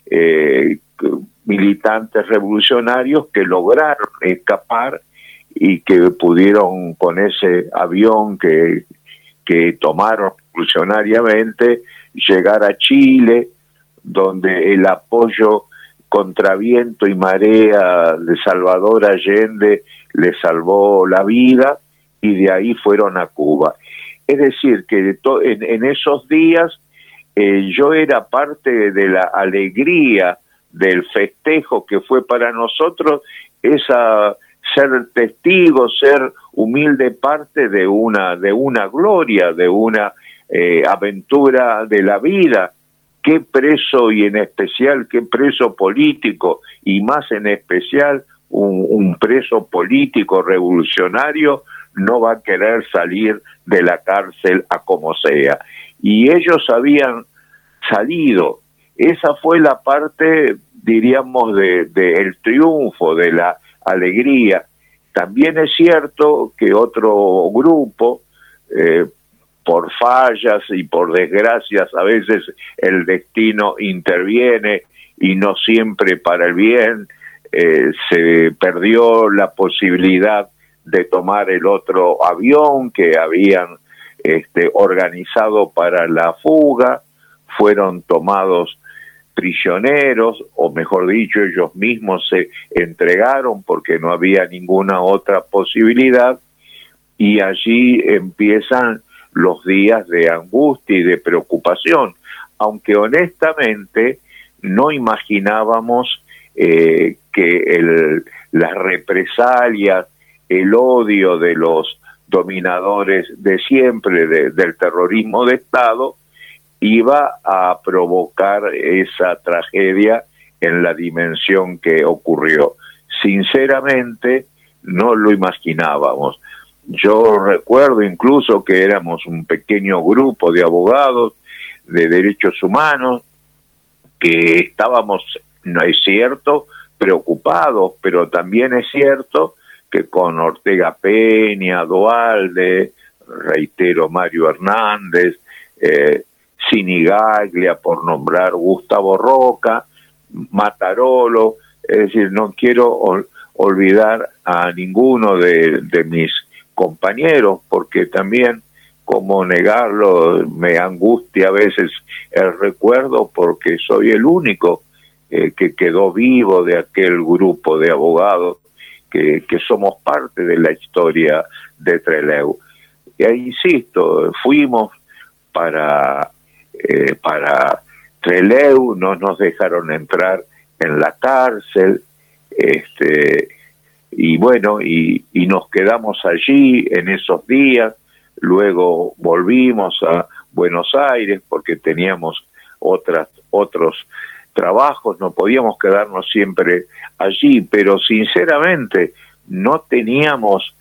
militantes revolucionarios que lograron escapar y que pudieron, con ese avión que tomaron revolucionariamente, llegar a Chile, donde el apoyo contra viento y marea de Salvador Allende le salvó la vida, y de ahí fueron a Cuba. Es decir, que en esos días yo era parte de la alegría del festejo que fue para nosotros ser testigo, ser humilde parte de una gloria, de una aventura de la vida. Qué preso, y en especial qué preso político, y más en especial un preso político revolucionario no va a querer salir de la cárcel a como sea. Y ellos habían salido. Esa fue la parte, diríamos, del triunfo, de la alegría. También es cierto que otro grupo, por fallas y por desgracias, a veces el destino interviene y no siempre para el bien, se perdió la posibilidad de tomar el otro avión que habían organizado para la fuga. Fueron tomados prisioneros, o mejor dicho, ellos mismos se entregaron porque no había ninguna otra posibilidad, y allí empiezan los días de angustia y de preocupación, aunque honestamente no imaginábamos que las represalias, el odio de los dominadores de siempre del terrorismo de Estado iba a provocar esa tragedia en la dimensión que ocurrió. Sinceramente, no lo imaginábamos. Yo recuerdo incluso que éramos un pequeño grupo de abogados de derechos humanos que estábamos, no es cierto, preocupados, pero también es cierto que con Ortega Peña, Duhalde, reitero, Mario Hernández, Sinigaglia, por nombrar Gustavo Roca, Matarolo, es decir, no quiero olvidar a ninguno de mis compañeros, porque también, como negarlo, me angustia a veces el recuerdo, porque soy el único que quedó vivo de aquel grupo de abogados que somos parte de la historia de Trelew. Y ahí insisto, fuimos para Trelew, no nos dejaron entrar en la cárcel, y bueno, y nos quedamos allí en esos días. Luego volvimos a Buenos Aires porque teníamos otros trabajos, no podíamos quedarnos siempre allí, pero sinceramente no teníamos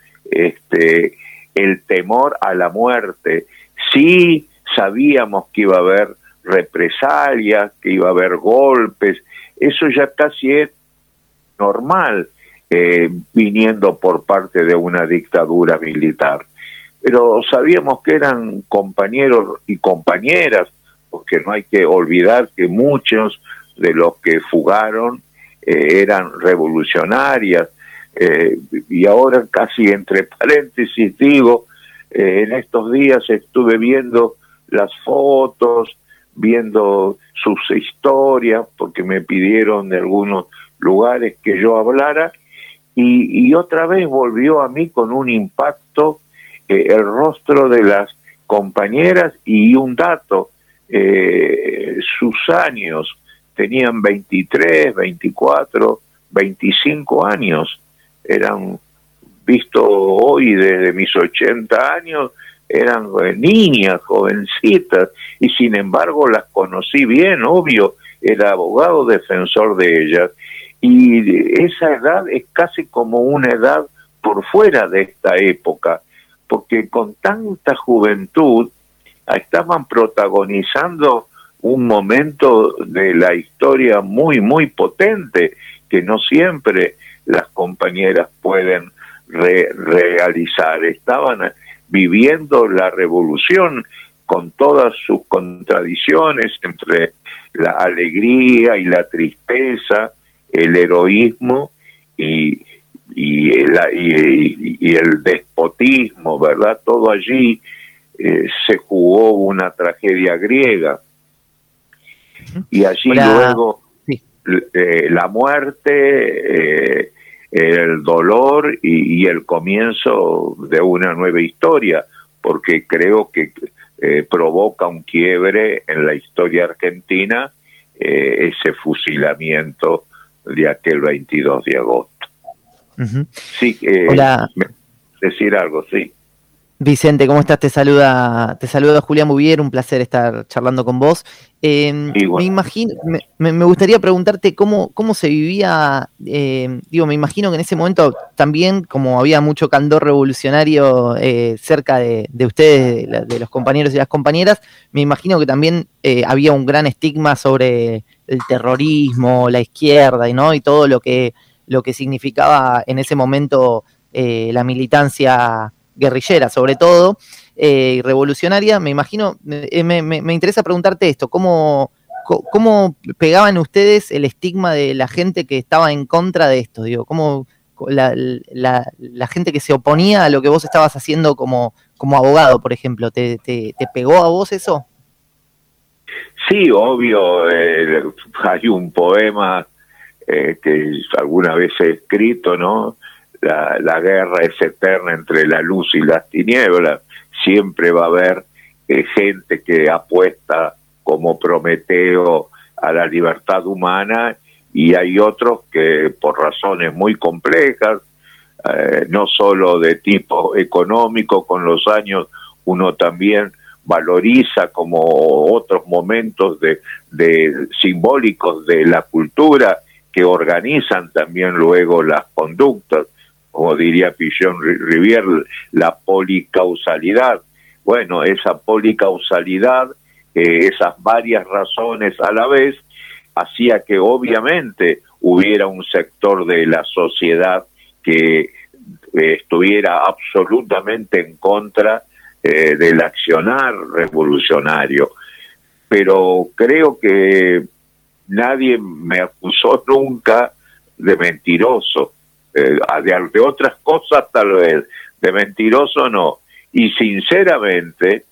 el temor a la muerte. Sí sabíamos que iba a haber represalias, que iba a haber golpes, eso ya casi es normal, viniendo por parte de una dictadura militar. Pero sabíamos que eran compañeros y compañeras, porque no hay que olvidar que muchos de los que fugaron eran revolucionarias, y ahora casi entre paréntesis digo, en estos días estuve viendo las fotos, viendo sus historias, porque me pidieron de algunos lugares que yo hablara, y otra vez volvió a mí con un impacto el rostro de las compañeras, y un dato, sus años, tenían 23, 24, 25 años, eran, visto hoy desde mis 80 años, eran niñas, jovencitas, y sin embargo las conocí bien, obvio, era abogado defensor de ellas, y esa edad es casi como una edad por fuera de esta época, porque con tanta juventud estaban protagonizando un momento de la historia muy, muy potente, que no siempre las compañeras pueden realizar. Estaban viviendo la revolución con todas sus contradicciones entre la alegría y la tristeza, el heroísmo y el despotismo, ¿verdad? Todo allí se jugó una tragedia griega. Y allí luego la muerte, el dolor y el comienzo de una nueva historia, porque creo que provoca un quiebre en la historia argentina ese fusilamiento de aquel 22 de agosto. Sí, hola. Decir algo, sí. Vicente, ¿cómo estás? Te saluda Julián Bouvier, un placer estar charlando con vos. Me imagino, me gustaría preguntarte cómo se vivía, me imagino que en ese momento también, como había mucho candor revolucionario cerca de ustedes, de los compañeros y las compañeras, me imagino que también había un gran estigma sobre el terrorismo, la izquierda, ¿no? Y todo lo que significaba en ese momento la militancia guerrillera, sobre todo, revolucionaria. Me imagino, me interesa preguntarte esto, ¿cómo pegaban ustedes el estigma de la gente que estaba en contra de esto? Digo, ¿cómo la gente que se oponía a lo que vos estabas haciendo como abogado, por ejemplo, ¿te pegó a vos eso? Sí, obvio, hay un poema que alguna vez he escrito, ¿no? La guerra es eterna entre la luz y las tinieblas. Siempre va a haber gente que apuesta como Prometeo a la libertad humana, y hay otros que por razones muy complejas, no solo de tipo económico, con los años uno también valoriza como otros momentos de simbólicos de la cultura que organizan también luego las conductas, como diría Pichon-Rivière, la policausalidad. Bueno, esa policausalidad, esas varias razones a la vez, hacía que obviamente hubiera un sector de la sociedad que estuviera absolutamente en contra del accionar revolucionario. Pero creo que nadie me acusó nunca de mentiroso, de otras cosas tal vez, de mentiroso no. Y sinceramente,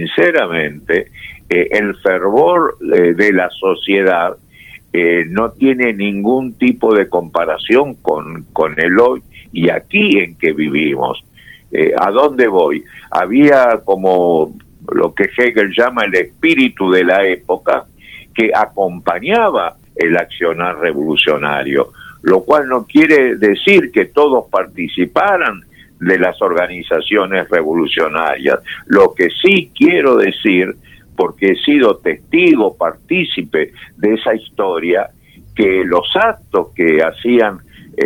el fervor de la sociedad no tiene ningún tipo de comparación con el hoy y aquí en que vivimos. ¿A dónde voy? Había como lo que Hegel llama el espíritu de la época que acompañaba el accionar revolucionario, lo cual no quiere decir que todos participaran de las organizaciones revolucionarias. Lo que sí quiero decir, porque he sido testigo, partícipe de esa historia, que los actos que hacían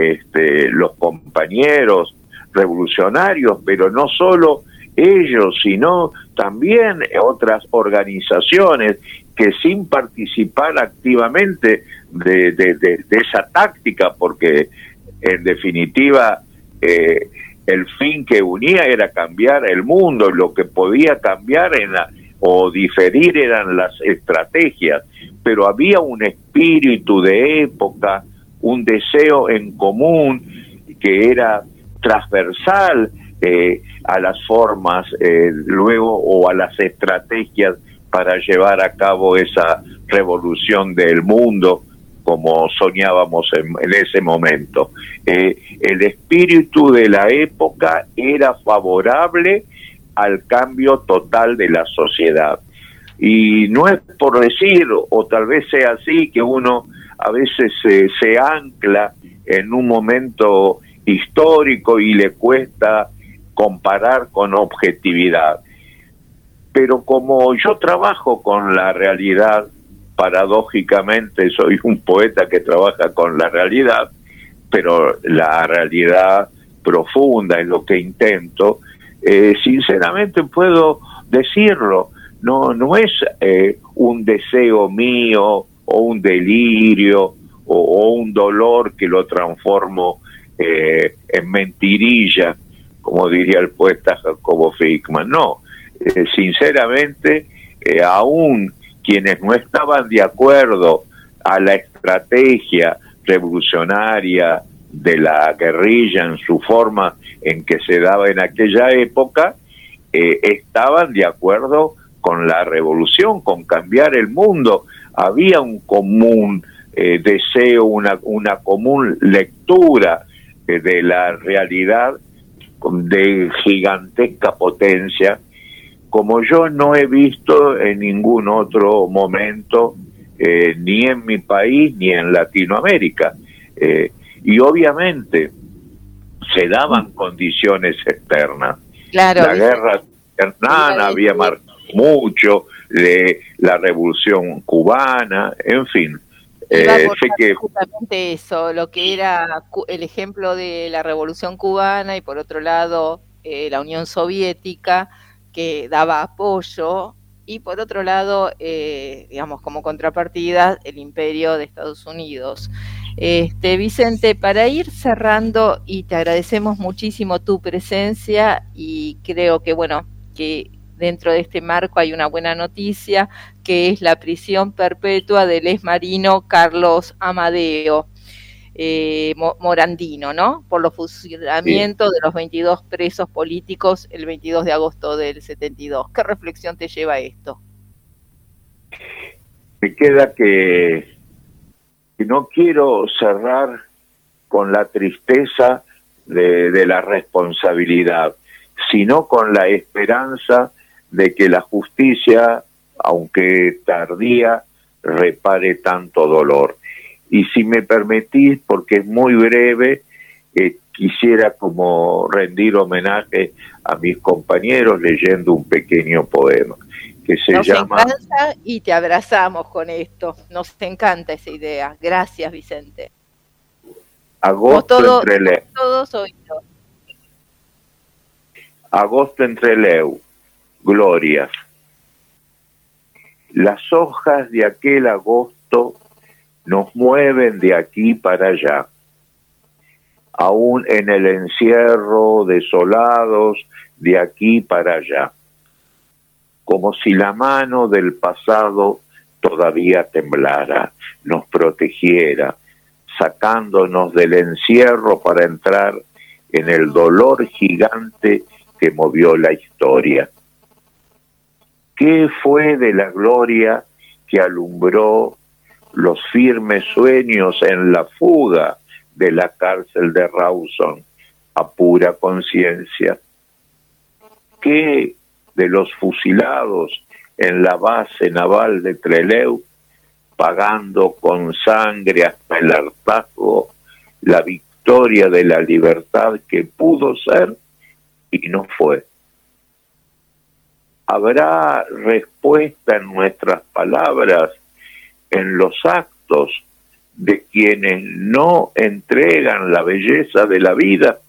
los compañeros revolucionarios, pero no solo ellos, sino también otras organizaciones que sin participar activamente de esa táctica, porque en definitiva el fin que unía era cambiar el mundo, lo que podía cambiar o diferir eran las estrategias, pero había un espíritu de época, un deseo en común que era transversal a las formas luego o a las estrategias para llevar a cabo esa revolución del mundo como soñábamos en ese momento. El espíritu de la época era favorable al cambio total de la sociedad. Y no es por decir, o tal vez sea así, que uno a veces se ancla en un momento histórico y le cuesta comparar con objetividad. Pero como yo trabajo con la realidad, paradójicamente soy un poeta que trabaja con la realidad, pero la realidad profunda es lo que intento, sinceramente puedo decirlo, no es un deseo mío o un delirio o un dolor que lo transformo en mentirilla, como diría el poeta Jacobo Fickman. No, sinceramente, aún quienes no estaban de acuerdo a la estrategia revolucionaria de la guerrilla en su forma en que se daba en aquella época, estaban de acuerdo con la revolución, con cambiar el mundo. Había un común deseo, una común lectura de la realidad de gigantesca potencia, como yo no he visto en ningún otro momento, ni en mi país ni en Latinoamérica. Y obviamente se daban condiciones externas. Claro, la guerra externa había marcado mucho, de la revolución cubana, en fin. Sé que justamente eso, lo que era el ejemplo de la revolución cubana y por otro lado la Unión Soviética, que daba apoyo, y por otro lado, digamos, como contrapartida, el imperio de Estados Unidos. Vicente, para ir cerrando, y te agradecemos muchísimo tu presencia, y creo que, bueno, que dentro de este marco hay una buena noticia, que es la prisión perpetua del exmarino Carlos Amadeo Morandino, ¿no? Por los fusilamientos de los 22 presos políticos el 22 de agosto del 72. ¿Qué reflexión te lleva esto? Me queda que no quiero cerrar con la tristeza de la responsabilidad, sino con la esperanza de que la justicia, aunque tardía, repare tanto dolor. Y si me permitís, porque es muy breve, quisiera como rendir homenaje a mis compañeros leyendo un pequeño poema que se llama... Nos encanta y te abrazamos con esto. Nos encanta esa idea. Gracias, Vicente. Agosto entre Leu. Todos oídos. Agosto entre Leu. Glorias. Las hojas de aquel agosto nos mueven de aquí para allá. Aún en el encierro, desolados, de aquí para allá. Como si la mano del pasado todavía temblara, nos protegiera, sacándonos del encierro para entrar en el dolor gigante que movió la historia. ¿Qué fue de la gloria que alumbró los firmes sueños en la fuga de la cárcel de Rawson a pura conciencia? ¿Qué de los fusilados en la base naval de Trelew, pagando con sangre hasta el hartazgo la victoria de la libertad que pudo ser y no fue? ¿Habrá respuesta en nuestras palabras, en los actos de quienes no entregan la belleza de la vida?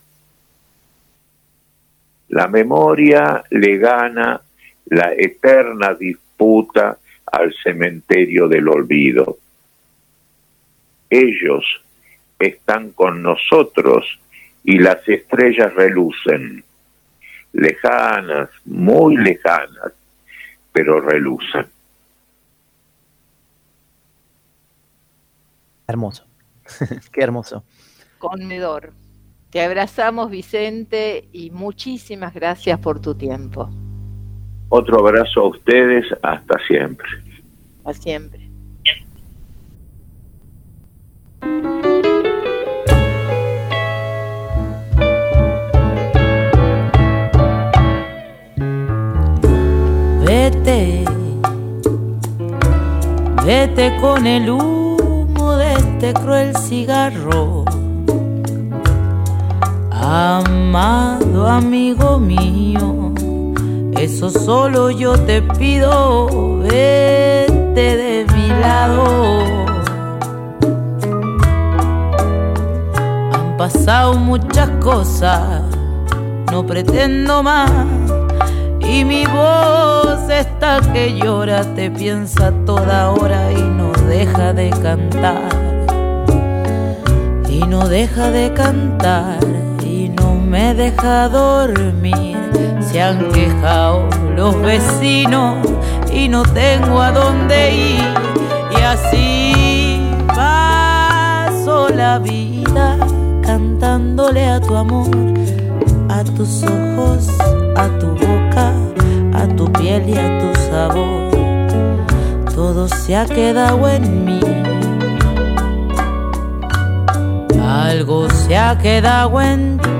La memoria le gana la eterna disputa al cementerio del olvido. Ellos están con nosotros y las estrellas relucen, lejanas, muy lejanas, pero relucen. Hermoso, qué hermoso. Conmovedor. Te abrazamos, Vicente, y muchísimas gracias por tu tiempo. Otro abrazo a ustedes, hasta siempre. Hasta siempre. Vete, vete con el humo de este cruel cigarro. Amado amigo mío, eso solo yo te pido, vete de mi lado. Han pasado muchas cosas, no pretendo más, y mi voz está que llora, te piensa toda hora y no deja de cantar. Y no deja de cantar. Me deja dormir, se han quejado los vecinos y no tengo a dónde ir. Y así paso la vida cantándole a tu amor, a tus ojos, a tu boca, a tu piel y a tu sabor. Todo se ha quedado en mí, algo se ha quedado en ti.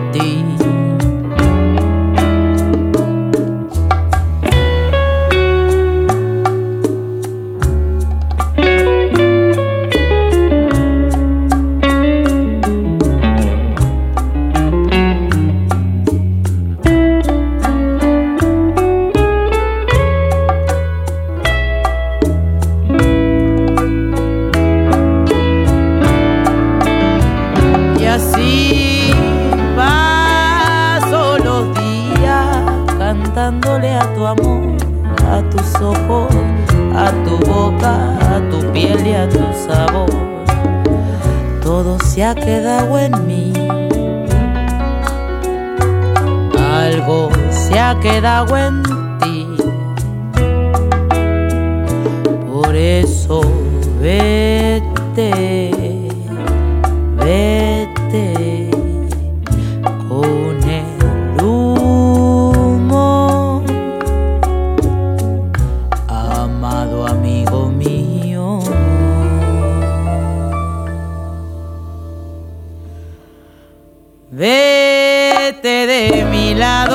Se ha quedado en mí, algo se ha quedado en ti. Por eso vete, vete con el humo, amado amigo mío. vete de mi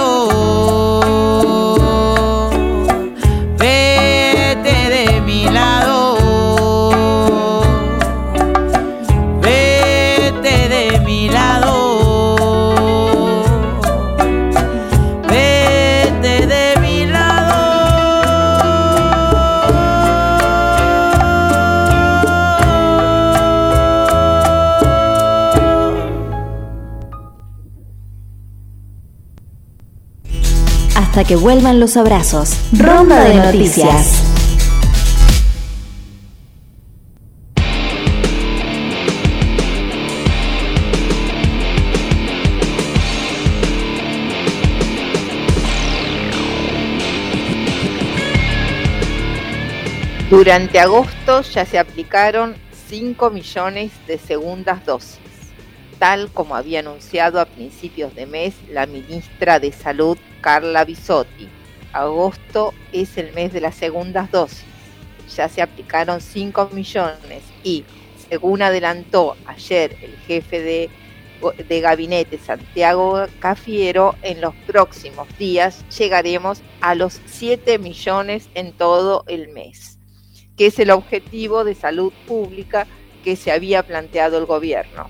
lado, vete de mi lado, vete de mi lado, vete de mi lado. Hasta que vuelvan los abrazos. Ronda de noticias. Durante agosto ya se aplicaron 5 millones de segundas dosis, tal como había anunciado a principios de mes la ministra de Salud, Carla Bisotti. Agosto es el mes de las segundas dosis. Ya se aplicaron 5 millones y, según adelantó ayer el jefe de gabinete Santiago Cafiero, en los próximos días llegaremos a los 7 millones en todo el mes, que es el objetivo de salud pública que se había planteado el gobierno.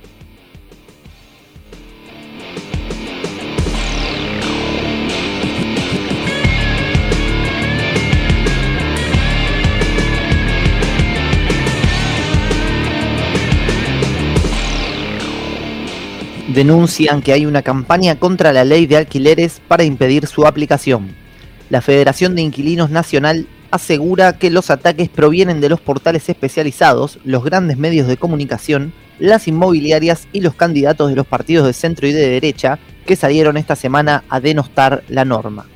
Denuncian que hay una campaña contra la ley de alquileres para impedir su aplicación. La Federación de Inquilinos Nacional asegura que los ataques provienen de los portales especializados, los grandes medios de comunicación, las inmobiliarias y los candidatos de los partidos de centro y de derecha que salieron esta semana a denostar la norma.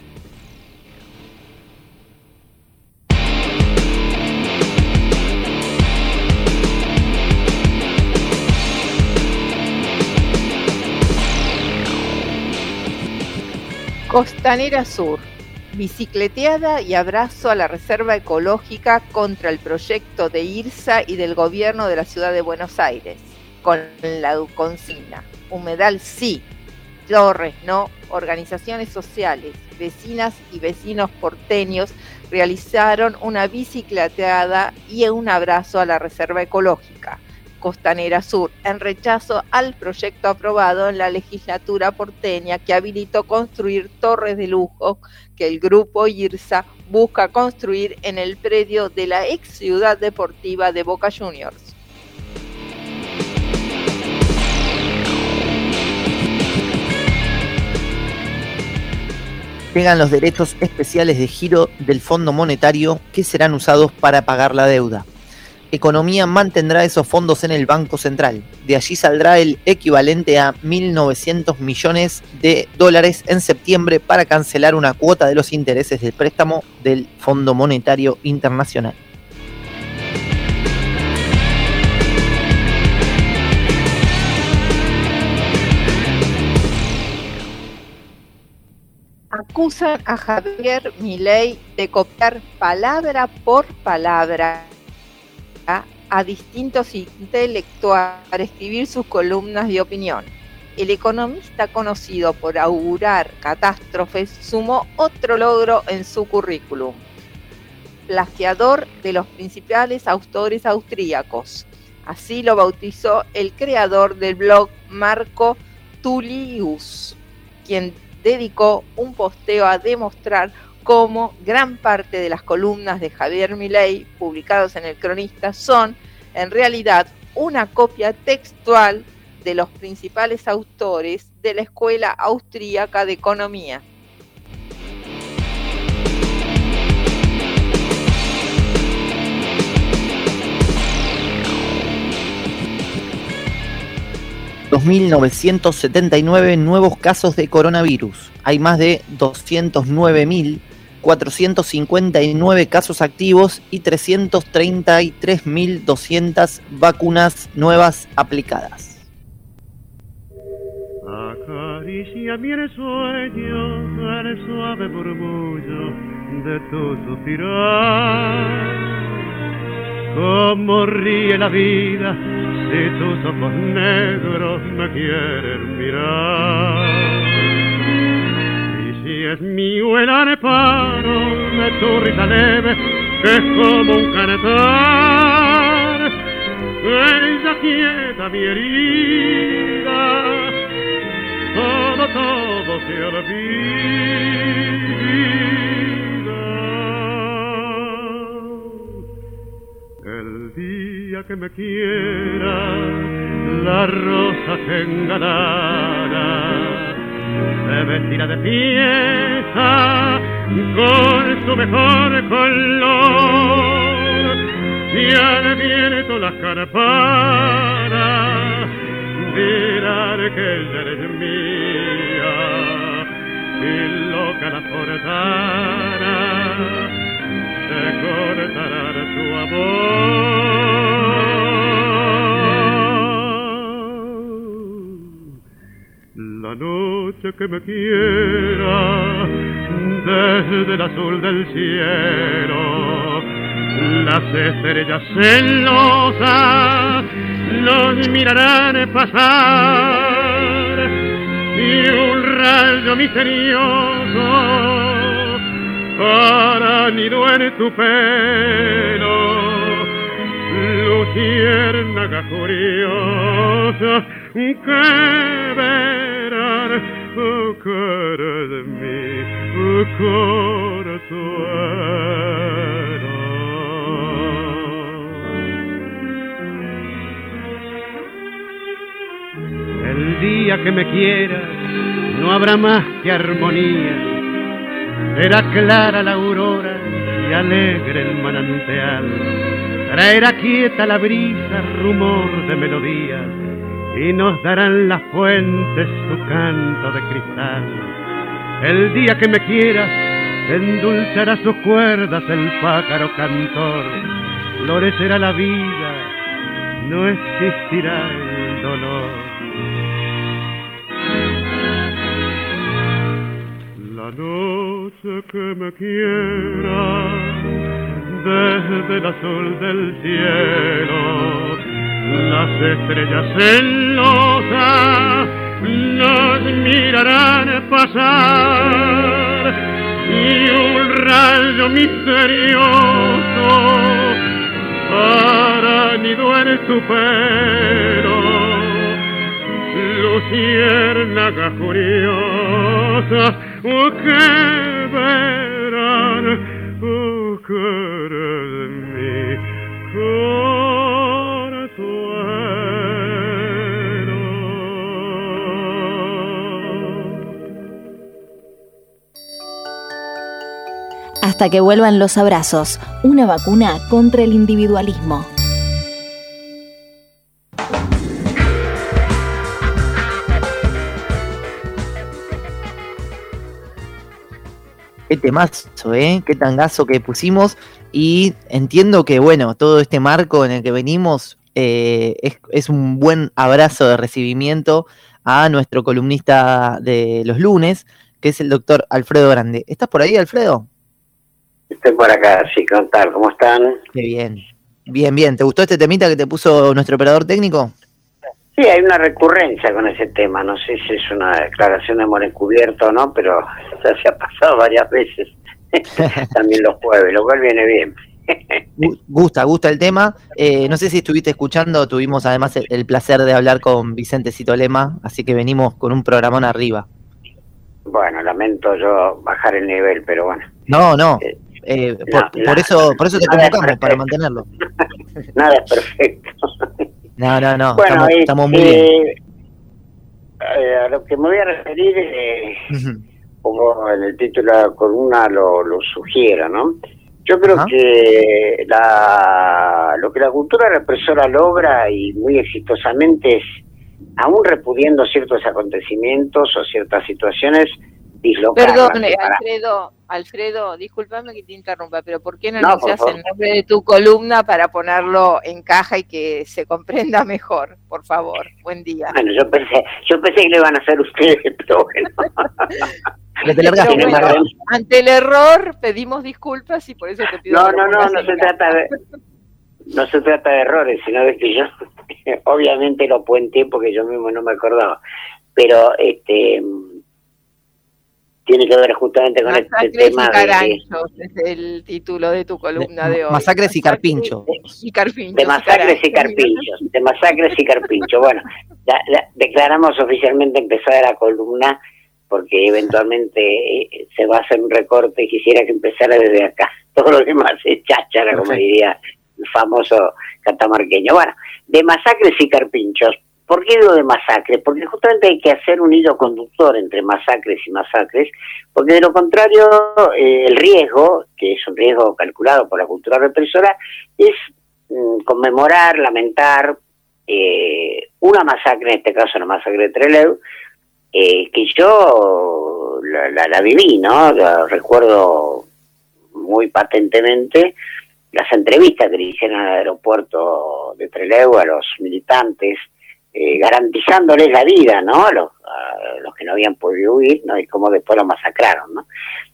Costanera Sur, bicicleteada y abrazo a la reserva ecológica contra el proyecto de IRSA y del gobierno de la ciudad de Buenos Aires, con la consigna: humedal sí, torres no. Organizaciones sociales, vecinas y vecinos porteños realizaron una bicicleteada y un abrazo a la reserva ecológica Costanera Sur, en rechazo al proyecto aprobado en la legislatura porteña que habilitó construir torres de lujo que el grupo IRSA busca construir en el predio de la ex ciudad deportiva de Boca Juniors. Llegan los derechos especiales de giro del Fondo Monetario que serán usados para pagar la deuda. Economía mantendrá esos fondos en el Banco Central. De allí saldrá el equivalente a 1.900 millones de dólares en septiembre para cancelar una cuota de los intereses del préstamo del Fondo Monetario Internacional. Acusan a Javier Milei de copiar palabra por palabra a distintos intelectuales para escribir sus columnas de opinión. El economista, conocido por augurar catástrofes, sumó otro logro en su currículum: plagiador de los principales autores austríacos. Así lo bautizó el creador del blog Marco Tullius, quien dedicó un posteo a demostrar cómo gran parte de las columnas de Javier Milei publicados en El Cronista son, en realidad, una copia textual de los principales autores de la Escuela Austríaca de Economía. ...2.979 nuevos casos de coronavirus. Hay más de 209.459 casos activos y 333.200 vacunas nuevas aplicadas. Acaricia mi sueño, el suave murmullo de tu suspirar. Cómo ríe la vida si tus ojos negros me quieren mirar. su risa leve, que es como un cantar. Ella quieta mi herida, todo se olvida. El día que me quiera, la rosa que engalara se vestirá de fiesta con su mejor color, y al viento las campanas dirán que ella eres mía, y loca la forzana se cortará de su amor. La noche que me quiera, desde el azul del cielo, las estrellas celosas los mirarán pasar, y un rayo misterioso hará nido en tu pelo, luciérnaga curiosa que verán que eres mi consuelo. El día que me quieras no habrá más que armonía, será clara la aurora y alegre el manantial, traerá quieta la brisa rumor de melodías, y nos darán las fuentes su canto de cristal. El día que me quieras endulzará sus cuerdas el pájaro cantor, florecerá la vida, no existirá el dolor. La noche que me quiera, desde el azul del cielo, las estrellas celosas nos mirarán pasar, y un rayo misterioso hará nido en tu pelo, luciérnaga curiosa que verán que eres mi consuelo. Hasta que vuelvan los abrazos, una vacuna contra el individualismo. Qué temazo, qué tangazo que pusimos, y entiendo que, bueno, todo este marco en el que venimos es un buen abrazo de recibimiento a nuestro columnista de los lunes, que es el doctor Alfredo Grande. ¿Estás por ahí, Alfredo? Estoy por acá, sí, ¿qué tal? ¿Cómo están? Qué bien. Bien, bien. ¿Te gustó este temita que te puso nuestro operador técnico? Sí, hay una recurrencia con ese tema, no sé si es una declaración de amor encubierto o no, pero ya se ha pasado varias veces, también los jueves, lo cual viene bien. Gusta el tema. No sé si estuviste escuchando, tuvimos además el placer de hablar con Vicente Citolema, así que venimos con un programón arriba. Bueno, lamento yo bajar el nivel, pero bueno. No. Por eso te convocamos, para mantenerlo. Nada es perfecto. No. Bueno, estamos muy bien. A lo que me voy a referir, como en el título de la columna lo sugiere, ¿no? Yo creo que lo que la cultura represora logra, y muy exitosamente, es, aún repudiendo ciertos acontecimientos o ciertas situaciones, dislocarlas. Perdón, Alfredo, discúlpame que te interrumpa, pero ¿por qué no anuncias el nombre de tu columna para ponerlo en caja y que se comprenda mejor? Por favor, buen día. Bueno, yo pensé que le iban a hacer ustedes, pero bueno. Ante el error pedimos disculpas y por eso te pido. No se trata de errores, sino de que yo obviamente lo puenté porque yo mismo no me acordaba. Pero tiene que ver justamente con este tema y caranchos, es el título de tu columna de hoy. Masacres y carpinchos. De masacres y carpinchos. De masacres y carpinchos. Bueno, declaramos oficialmente empezada la columna porque eventualmente se va a hacer un recorte y quisiera que empezara desde acá. Todo lo demás es cháchara, como diría el famoso catamarqueño. Bueno, de masacres y carpinchos. ¿Por qué digo de masacres? Porque justamente hay que hacer un hilo conductor entre masacres y masacres, porque de lo contrario el riesgo, que es un riesgo calculado por la cultura represora, es conmemorar, lamentar una masacre, en este caso la masacre de Trelew, que yo la viví, ¿no? La recuerdo muy patentemente las entrevistas que le hicieron al aeropuerto de Trelew a los militantes, garantizándoles la vida, ¿no? A los que no habían podido huir, ¿no? Y cómo después lo masacraron, ¿no?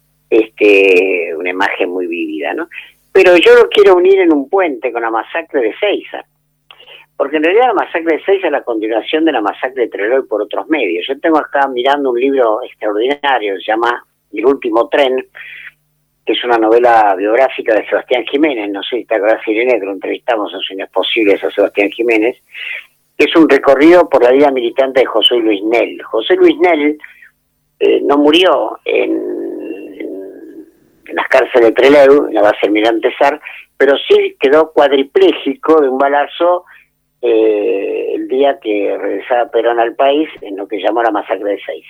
Una imagen muy vívida, ¿no? Pero yo lo quiero unir en un puente con la masacre de Seiza, porque en realidad la masacre de Seiza es la continuación de la masacre de Trelew por otros medios. Yo tengo acá mirando un libro extraordinario, se llama El último tren, que es una novela biográfica de Sebastián Jiménez. No sé si te acuerdas, Irene, que lo entrevistamos en Sueños Posibles a Sebastián Jiménez, que es un recorrido por la vida militante de José Luis Nel. José Luis Nel no murió en las cárceles de Trelew, en la base Almirante Sar, pero sí quedó cuadripléjico de un balazo el día que regresaba Perón al país, en lo que llamó la masacre de Seiza.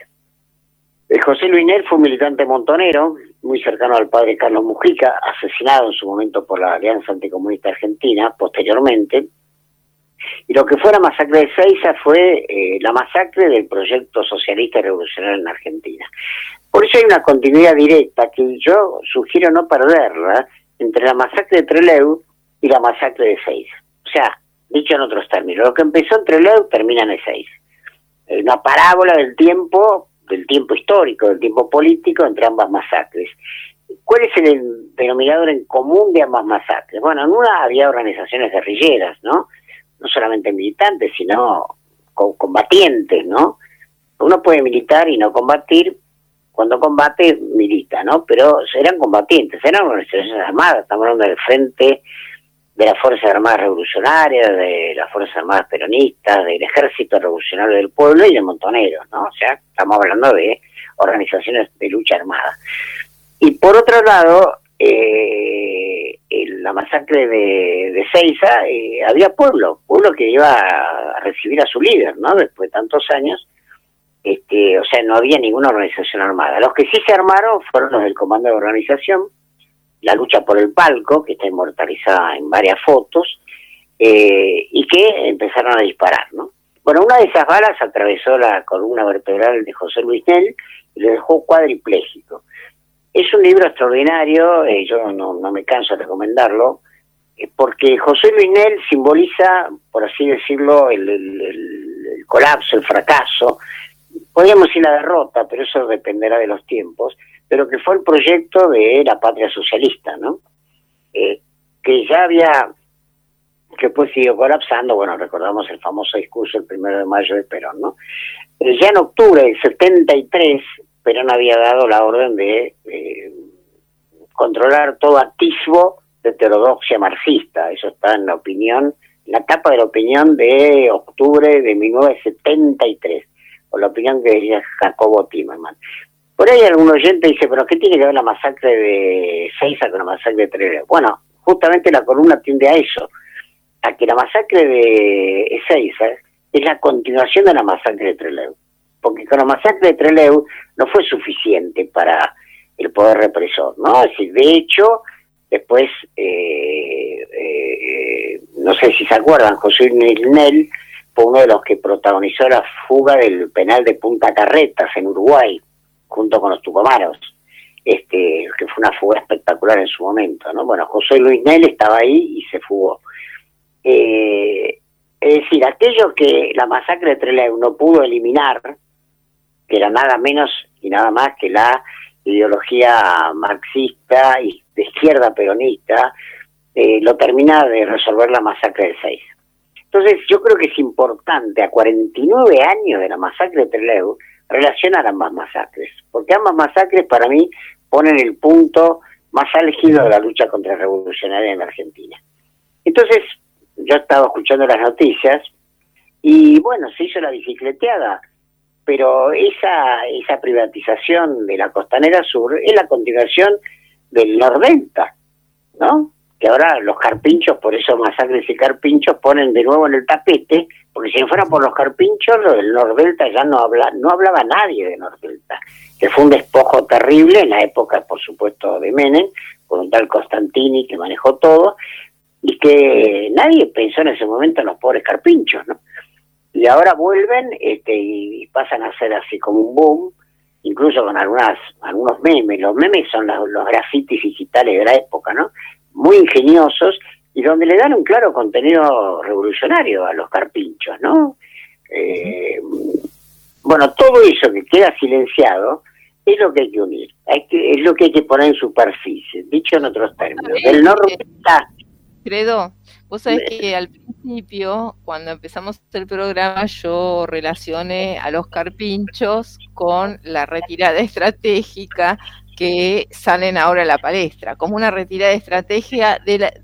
José Luis Nel fue un militante montonero, muy cercano al padre Carlos Mujica, asesinado en su momento por la Alianza Anticomunista Argentina, posteriormente. Y lo que fue la masacre de Seiza fue la masacre del proyecto socialista y revolucionario en Argentina. Por eso hay una continuidad directa que yo sugiero no perderla entre la masacre de Trelew y la masacre de Seiza. O sea, dicho en otros términos, lo que empezó en Trelew termina en Ezeiza. Una parábola del tiempo histórico, del tiempo político entre ambas masacres. ¿Cuál es el denominador en común de ambas masacres? Bueno, en una había organizaciones guerrilleras, ¿no? No solamente militantes, sino combatientes, ¿no? Uno puede militar y no combatir, cuando combate milita, ¿no? Pero eran combatientes, eran organizaciones armadas, estamos hablando del Frente de las Fuerzas Armadas Revolucionarias, de las Fuerzas Armadas Peronistas, del Ejército Revolucionario del Pueblo y de Montoneros, ¿no? O sea, estamos hablando de organizaciones de lucha armada. Y por otro lado, la masacre de Seiza, había pueblo que iba a recibir a su líder, ¿no? Después de tantos años, o sea, no había ninguna organización armada. Los que sí se armaron fueron los del Comando de Organización, la lucha por el palco, que está inmortalizada en varias fotos, y que empezaron a disparar, ¿no? Bueno, una de esas balas atravesó la columna vertebral de José Luis Nel y lo dejó cuadripléjico. Es un libro extraordinario, yo no me canso de recomendarlo, porque José Luis Nel simboliza, por así decirlo, el colapso, el fracaso, podríamos decir la derrota, pero eso dependerá de los tiempos, pero que fue el proyecto de la patria socialista, ¿no? Que ya había, que después siguió colapsando. Bueno, recordamos el famoso discurso el 1 de mayo de Perón, ¿no? Ya en octubre del 73, Perón había dado la orden de controlar todo atisbo de heterodoxia marxista. Eso está en la opinión, en la tapa de la opinión de octubre de 1973, o la opinión que decía Jacobo Timerman. Por ahí algún oyente dice, pero ¿qué tiene que ver la masacre de Seiza con la masacre de Trelew? Bueno, justamente la columna tiende a eso, a que la masacre de Seiza es la continuación de la masacre de Trelew. Porque con la masacre de Trelew no fue suficiente para el poder represor, ¿no? Es decir, de hecho, después, no sé si se acuerdan, José Luis Nel fue uno de los que protagonizó la fuga del penal de Punta Carretas en Uruguay, junto con los tucumanos, que fue una fuga espectacular en su momento, ¿no? Bueno, José Luis Nel estaba ahí y se fugó. Es decir, aquello que la masacre de Trelew no pudo eliminar, que era nada menos y nada más que la ideología marxista y de izquierda peronista, lo termina de resolver la masacre de Seiza. Entonces yo creo que es importante, a 49 años de la masacre de Trelew, relacionar ambas masacres, porque ambas masacres para mí ponen el punto más álgido de la lucha contrarrevolucionaria en la Argentina. Entonces, yo estaba escuchando las noticias y bueno, se hizo la bicicleteada, pero esa privatización de la Costanera Sur es la continuación del Nordelta, ¿no? Que ahora los carpinchos, por eso Masacres y Carpinchos, ponen de nuevo en el tapete, porque si no fuera por los carpinchos, lo del Nordelta ya no hablaba nadie de Nordelta, que fue un despojo terrible en la época, por supuesto, de Menem, con un tal Costantini que manejó todo, y que nadie pensó en ese momento en los pobres carpinchos, ¿no? Y ahora vuelven y pasan a ser así como un boom, incluso con algunos memes. Los memes son los grafitis digitales de la época, ¿no? Muy ingeniosos, y donde le dan un claro contenido revolucionario a los carpinchos, ¿no? Bueno, todo eso que queda silenciado es lo que hay que unir, es lo que hay que poner en superficie, dicho en otros términos. Del Nordelta. Credo, vos sabés que al principio, cuando empezamos el programa, yo relacioné a los carpinchos con la retirada estratégica que salen ahora a la palestra, como una retirada estratégica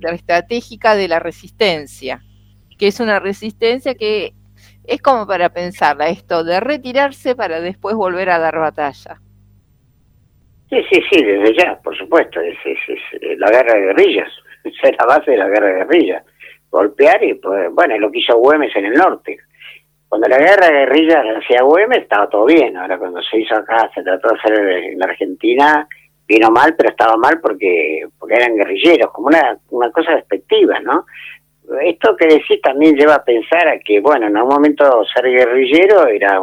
de la resistencia, que es una resistencia que es como para pensarla, esto de retirarse para después volver a dar batalla. Sí, desde ya, por supuesto, es la guerra de guerrillas. Esa es la base de la guerra de guerrillas. Golpear y, pues, bueno, lo que hizo Güemes en el norte. Cuando la guerra de guerrillas hacía Güemes, estaba todo bien. Ahora, cuando se hizo acá, se trató de hacer en la Argentina, vino mal, pero estaba mal porque eran guerrilleros, como una cosa despectiva, ¿no? Esto que decís también lleva a pensar a que, bueno, en un momento ser guerrillero era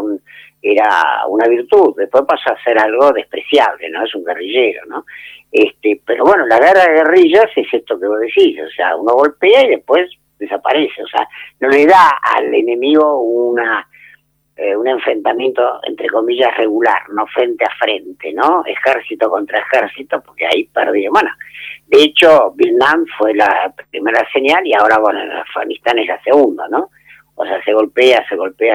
una virtud, después pasó a ser algo despreciable, ¿no? Es un guerrillero, ¿no? Pero bueno, la guerra de guerrillas es esto que vos decís, o sea, uno golpea y después desaparece, o sea, no le da al enemigo un enfrentamiento, entre comillas, regular, no frente a frente, ¿no? Ejército contra ejército, porque ahí perdió. Bueno, de hecho, Vietnam fue la primera señal y ahora, bueno, en Afganistán es la segunda, ¿no? O sea, se golpea,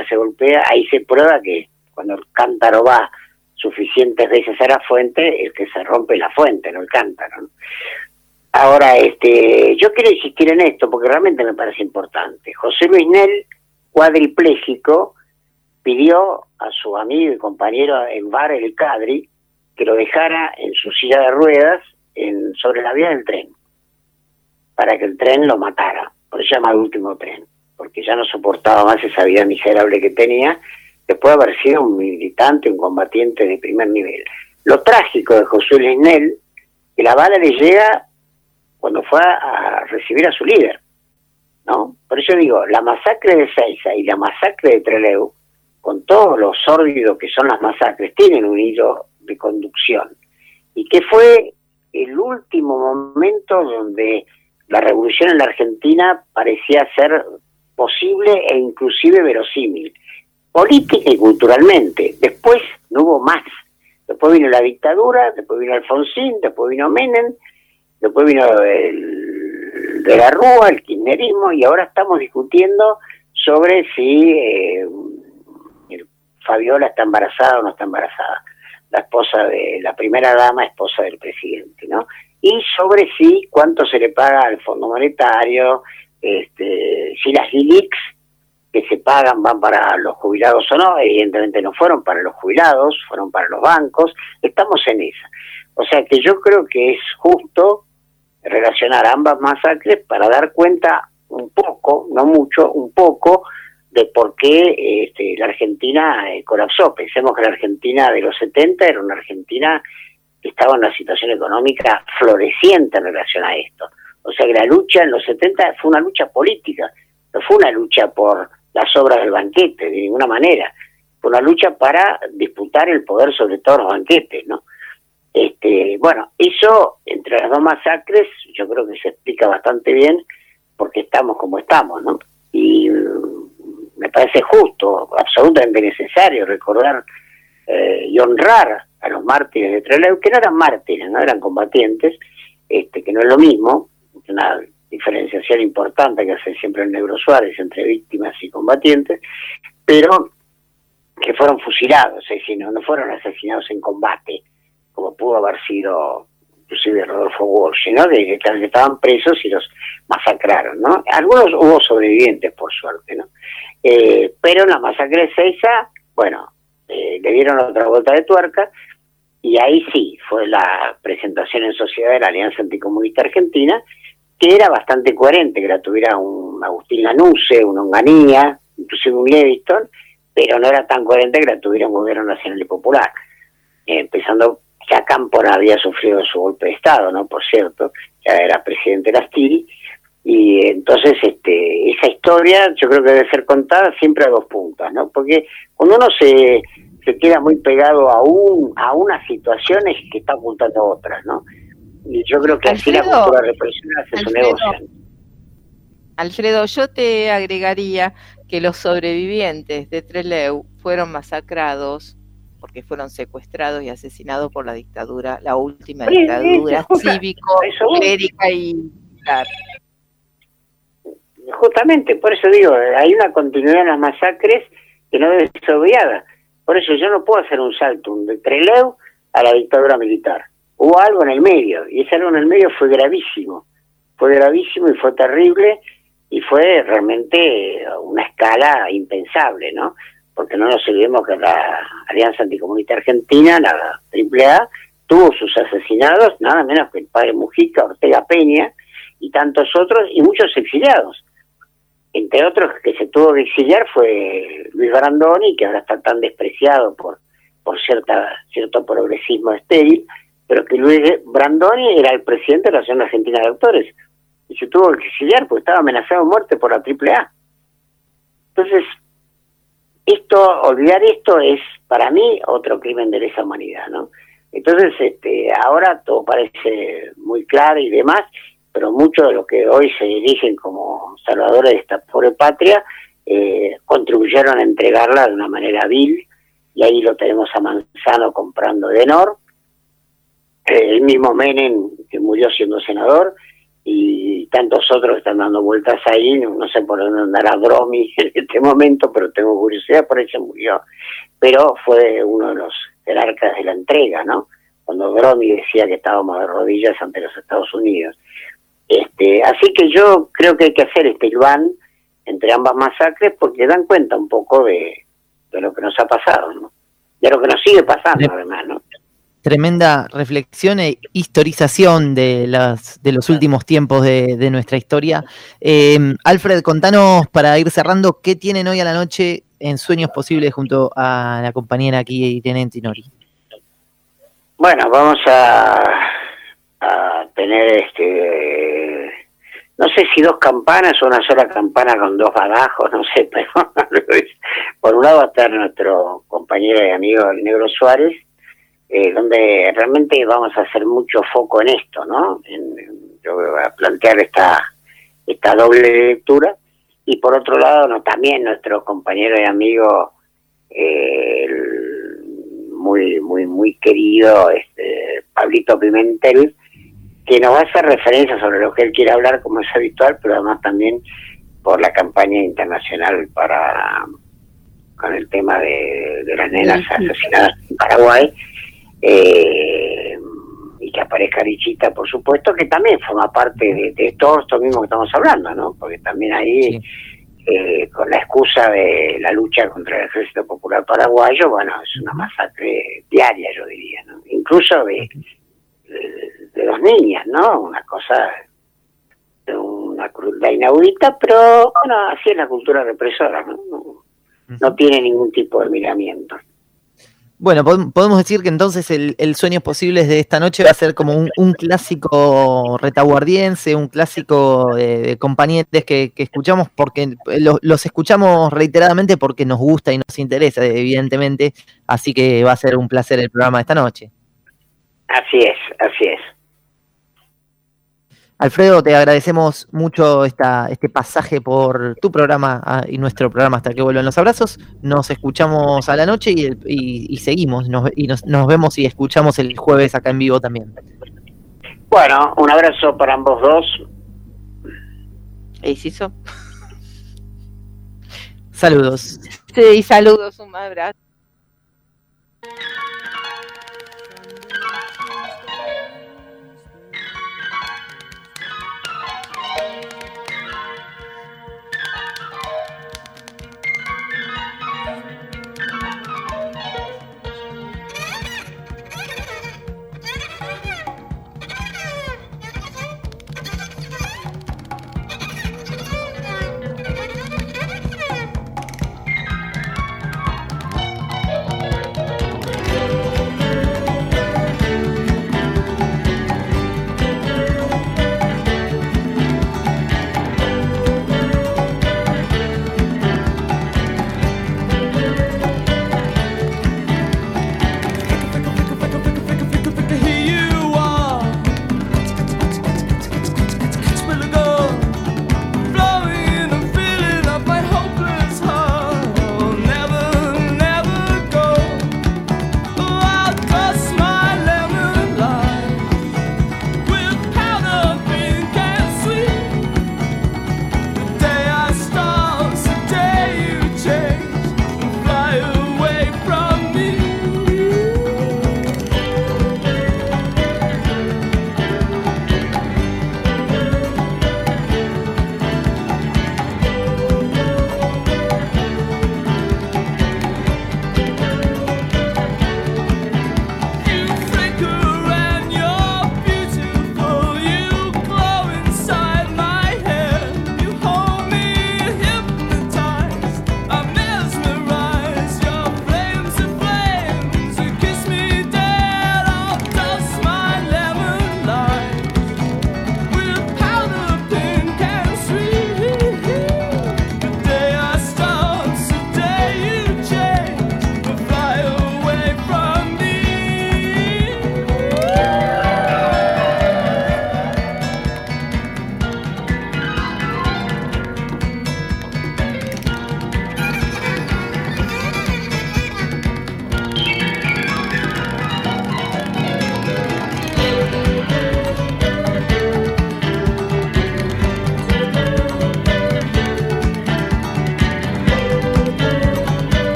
ahí se prueba que cuando el cántaro va suficientes veces a la fuente, es que se rompe la fuente, no el cántaro, ¿no? Ahora, yo quiero insistir en esto porque realmente me parece importante. José Luis Nel, cuadripléjico, pidió a su amigo y compañero Envar El Cadri que lo dejara en su silla de ruedas sobre la vía del tren, para que el tren lo matara, por eso se llama El Último Tren, porque ya no soportaba más esa vida miserable que tenía, después de haber sido un militante, un combatiente de primer nivel. Lo trágico de José Luis Nel, que la bala le llega cuando fue a recibir a su líder, ¿no? Por eso digo, la masacre de Seiza y la masacre de Trelew, con todo lo sórdido que son las masacres, tienen un hilo de conducción, y que fue el último momento donde la revolución en la Argentina parecía ser posible e inclusive verosímil, política y culturalmente. Después no hubo más. Después vino la dictadura, después vino Alfonsín, después vino Menem, después vino de la Rúa, el kirchnerismo, y ahora estamos discutiendo sobre si Fabiola está embarazada o no está embarazada, la esposa de la primera dama, esposa del presidente, ¿no? Y sobre si cuánto se le paga al Fondo Monetario, si las LILICs que se pagan van para los jubilados o no. Evidentemente no fueron para los jubilados, fueron para los bancos. Estamos en esa. O sea que yo creo que es justo relacionar ambas masacres para dar cuenta un poco, no mucho, un poco de por qué la Argentina colapsó. Pensemos que la Argentina de los 70 era una Argentina que estaba en una situación económica floreciente en relación a esto. O sea que la lucha en los 70 fue una lucha política, no fue una lucha por las obras del banquete, de ninguna manera. Fue una lucha para disputar el poder sobre todos los banquetes, ¿no? Bueno, eso, entre las dos masacres, yo creo que se explica bastante bien porque estamos como estamos, ¿no? Y me parece justo, absolutamente necesario recordar y honrar a los mártires de Trelew, que no eran mártires, no eran combatientes, que no es lo mismo, una diferenciación importante que hace siempre el Negro Suárez entre víctimas y combatientes, pero que fueron fusilados, es decir, no fueron asesinados en combate, como pudo haber sido inclusive Rodolfo Walsh, ¿no? De que estaban presos y los masacraron, ¿no? Algunos hubo sobrevivientes, por suerte, ¿no? Pero en la masacre de Seiza, bueno, le dieron otra vuelta de tuerca, y ahí sí, fue la presentación en sociedad de la Alianza Anticomunista Argentina, que era bastante coherente, que la tuviera un Agustín Lanusse, un Onganía, inclusive un Leviston, pero no era tan coherente que la tuviera un gobierno nacional y popular. Empezando, ya Cámpora había sufrido su golpe de Estado, ¿no? Por cierto, ya era presidente Lastiri, y entonces esa historia yo creo que debe ser contada siempre a dos puntas, ¿no? Porque cuando uno se queda muy pegado a unas situaciones que está ocultando otras, ¿no? Y yo creo que así la cultura represiva hace su negocio. Alfredo, yo te agregaría que los sobrevivientes de Trelew fueron masacrados porque fueron secuestrados y asesinados por la dictadura, la última dictadura cívico-clérica y militar. Justamente, por eso digo, hay una continuidad en las masacres que no debe ser obviada. Por eso yo no puedo hacer un salto de Trelew a la dictadura militar. Hubo algo en el medio, y ese algo en el medio fue gravísimo y fue terrible, y fue realmente una escala impensable, ¿no? Porque no nos olvidemos que la Alianza Anticomunista Argentina, la AAA, tuvo sus asesinados, nada menos que el padre Mujica, Ortega Peña, y tantos otros, y muchos exiliados. Entre otros que se tuvo que exiliar fue Luis Brandoni, que ahora está tan despreciado por cierto progresismo estéril, pero que Luis Brandoni era el presidente de la Asociación Argentina de Autores, y se tuvo que exiliar porque estaba amenazado de muerte por la AAA. Entonces, olvidar esto es, para mí, otro crimen de lesa humanidad, ¿no? Entonces, ahora todo parece muy claro y demás, pero muchos de los que hoy se dirigen como salvadores de esta pobre patria contribuyeron a entregarla de una manera vil, y ahí lo tenemos a Manzano comprando Edenor, el mismo Menem, que murió siendo senador, y tantos otros que están dando vueltas ahí. No sé por dónde andará Dromi en este momento, pero tengo curiosidad, por ahí se murió. Pero fue uno de los jerarcas de la entrega, ¿no? Cuando Dromi decía que estábamos de rodillas ante los Estados Unidos. Así que yo creo que hay que hacer este hilván entre ambas masacres, porque dan cuenta un poco de lo que nos ha pasado, ¿no? De lo que nos sigue pasando, además, ¿no? Tremenda reflexión e historización de los últimos tiempos de nuestra historia. Alfred, contanos, para ir cerrando, ¿qué tienen hoy a la noche en Sueños Posibles junto a la compañera aquí, Irene Antinori? Bueno, vamos a tener no sé si 2 campanas o una sola campana con 2 badajos, no sé, pero por un lado va a estar nuestro compañero y amigo el Negro Suárez, donde realmente vamos a hacer mucho foco en esto, ¿no? Yo voy a plantear esta doble lectura, y por otro lado también nuestro compañero y amigo muy querido Pablito Pimentel, que nos va a hacer referencia sobre lo que él quiere hablar, como es habitual, pero además también por la campaña internacional con el tema de las nenas asesinadas en Paraguay, y que aparezca Lichita, por supuesto, que también forma parte de todo esto mismo que estamos hablando, ¿no? Porque también ahí, con la excusa de la lucha contra el Ejército Popular Paraguayo, bueno, es una masacre diaria, yo diría, ¿no? Incluso de 2 niñas, ¿no? Una cosa, una crueldad inaudita, pero bueno, así es la cultura represora, ¿no? No tiene ningún tipo de miramiento. Bueno, podemos decir que entonces el Sueños Posibles de esta noche va a ser como un clásico retaguardiense, un clásico de compañeros que escuchamos, porque los escuchamos reiteradamente porque nos gusta y nos interesa, evidentemente, así que va a ser un placer el programa de esta noche. Así es. Alfredo, te agradecemos mucho este pasaje por tu programa y nuestro programa Hasta que vuelvan los abrazos. Nos escuchamos a la noche y seguimos, nos vemos y escuchamos el jueves acá en vivo también. Bueno, un abrazo para ambos dos. ¿Eisiso? Saludos. Sí, saludos, un abrazo.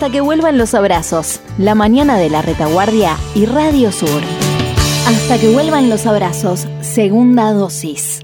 Hasta que vuelvan los abrazos. La mañana de la Retaguardia y Radio Sur. Hasta que vuelvan los abrazos. Segunda dosis.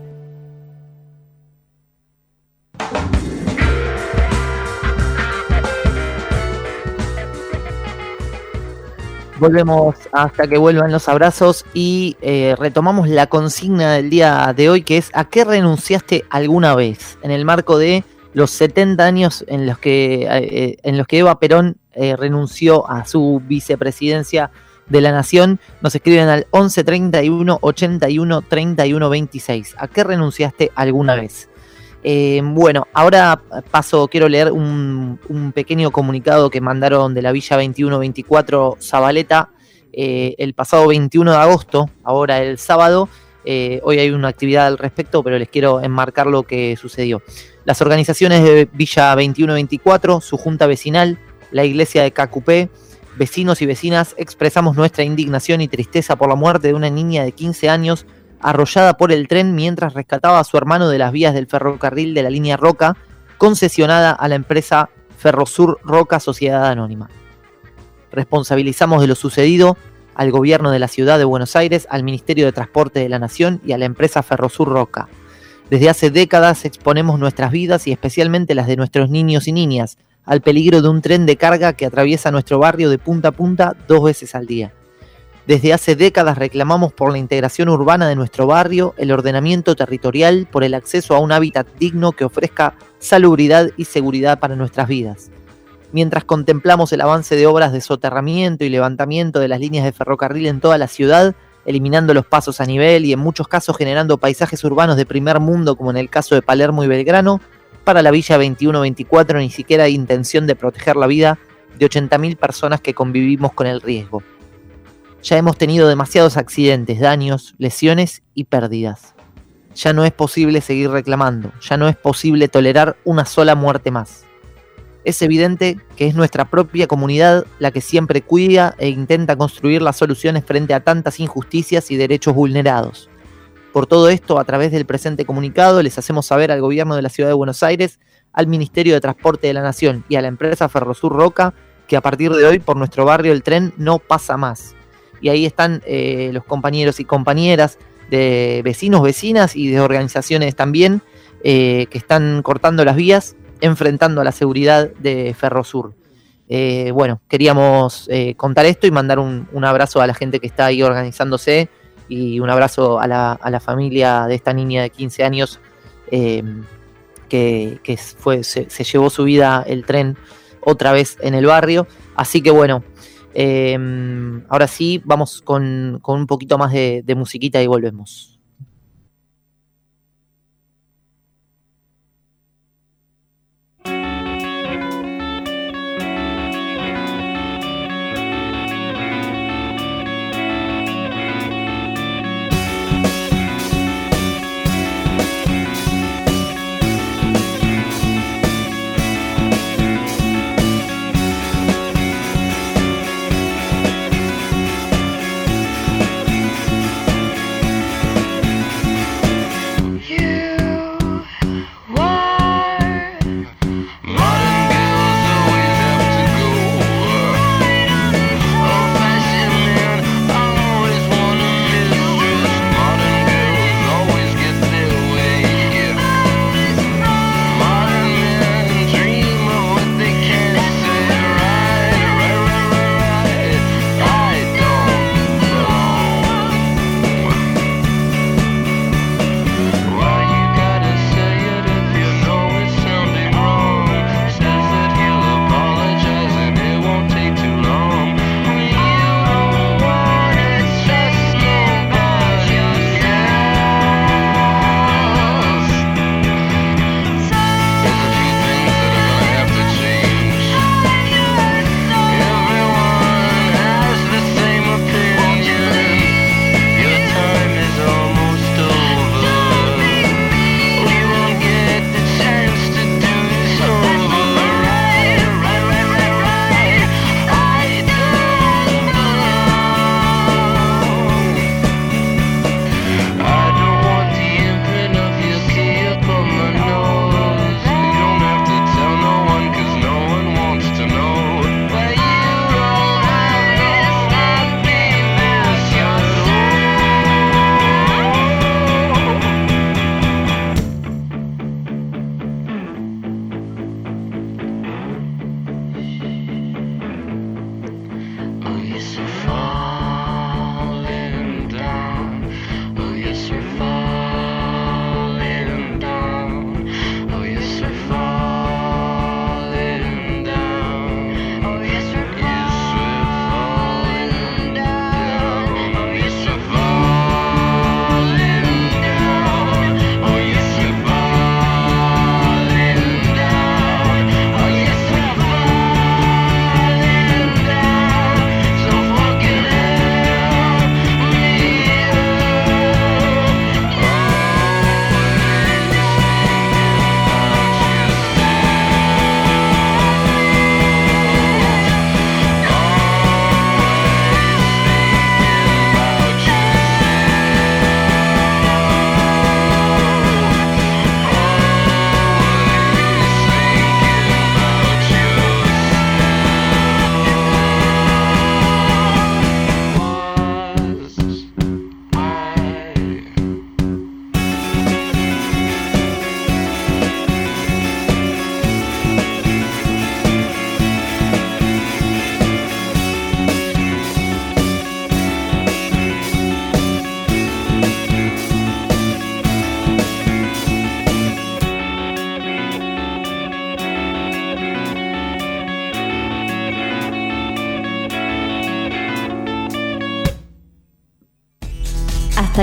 Volvemos hasta que vuelvan los abrazos y retomamos la consigna del día de hoy, que es ¿a qué renunciaste alguna vez? En el marco de los 70 años en los que Eva Perón renunció a su vicepresidencia de la Nación, nos escriben al 11 31 81 31 26. ¿A qué renunciaste alguna vez? Bueno, ahora quiero leer un pequeño comunicado que mandaron de la Villa 2124 Zabaleta el pasado 21 de agosto, ahora el sábado. Hoy hay una actividad al respecto, pero les quiero enmarcar lo que sucedió. Las organizaciones de Villa 2124, su junta vecinal, la iglesia de Cacupé, vecinos y vecinas, expresamos nuestra indignación y tristeza por la muerte de una niña de 15 años arrollada por el tren mientras rescataba a su hermano de las vías del ferrocarril de la línea Roca, concesionada a la empresa Ferrosur Roca Sociedad Anónima. Responsabilizamos de lo sucedido al gobierno de la ciudad de Buenos Aires, al Ministerio de Transporte de la Nación y a la empresa Ferrosur Roca. Desde hace décadas exponemos nuestras vidas y especialmente las de nuestros niños y niñas al peligro de un tren de carga que atraviesa nuestro barrio de punta a punta 2 veces al día. Desde hace décadas reclamamos por la integración urbana de nuestro barrio, el ordenamiento territorial, por el acceso a un hábitat digno que ofrezca salubridad y seguridad para nuestras vidas. Mientras contemplamos el avance de obras de soterramiento y levantamiento de las líneas de ferrocarril en toda la ciudad, eliminando los pasos a nivel y en muchos casos generando paisajes urbanos de primer mundo, como en el caso de Palermo y Belgrano, para la Villa 2124 ni siquiera hay intención de proteger la vida de 80.000 personas que convivimos con el riesgo. Ya hemos tenido demasiados accidentes, daños, lesiones y pérdidas. Ya no es posible seguir reclamando, ya no es posible tolerar una sola muerte más. Es evidente que es nuestra propia comunidad la que siempre cuida e intenta construir las soluciones frente a tantas injusticias y derechos vulnerados. Por todo esto, a través del presente comunicado, les hacemos saber al gobierno de la Ciudad de Buenos Aires, al Ministerio de Transporte de la Nación y a la empresa Ferrosur Roca que a partir de hoy por nuestro barrio el tren no pasa más. Y ahí están los compañeros y compañeras de vecinos, vecinas y de organizaciones también que están cortando las vías, enfrentando a la seguridad de Ferrosur. Bueno, queríamos contar esto y mandar un abrazo a la gente que está ahí organizándose y un abrazo a la familia de esta niña de 15 años que se llevó su vida el tren otra vez en el barrio. Así que bueno, ahora sí, vamos con un poquito más de musiquita y volvemos.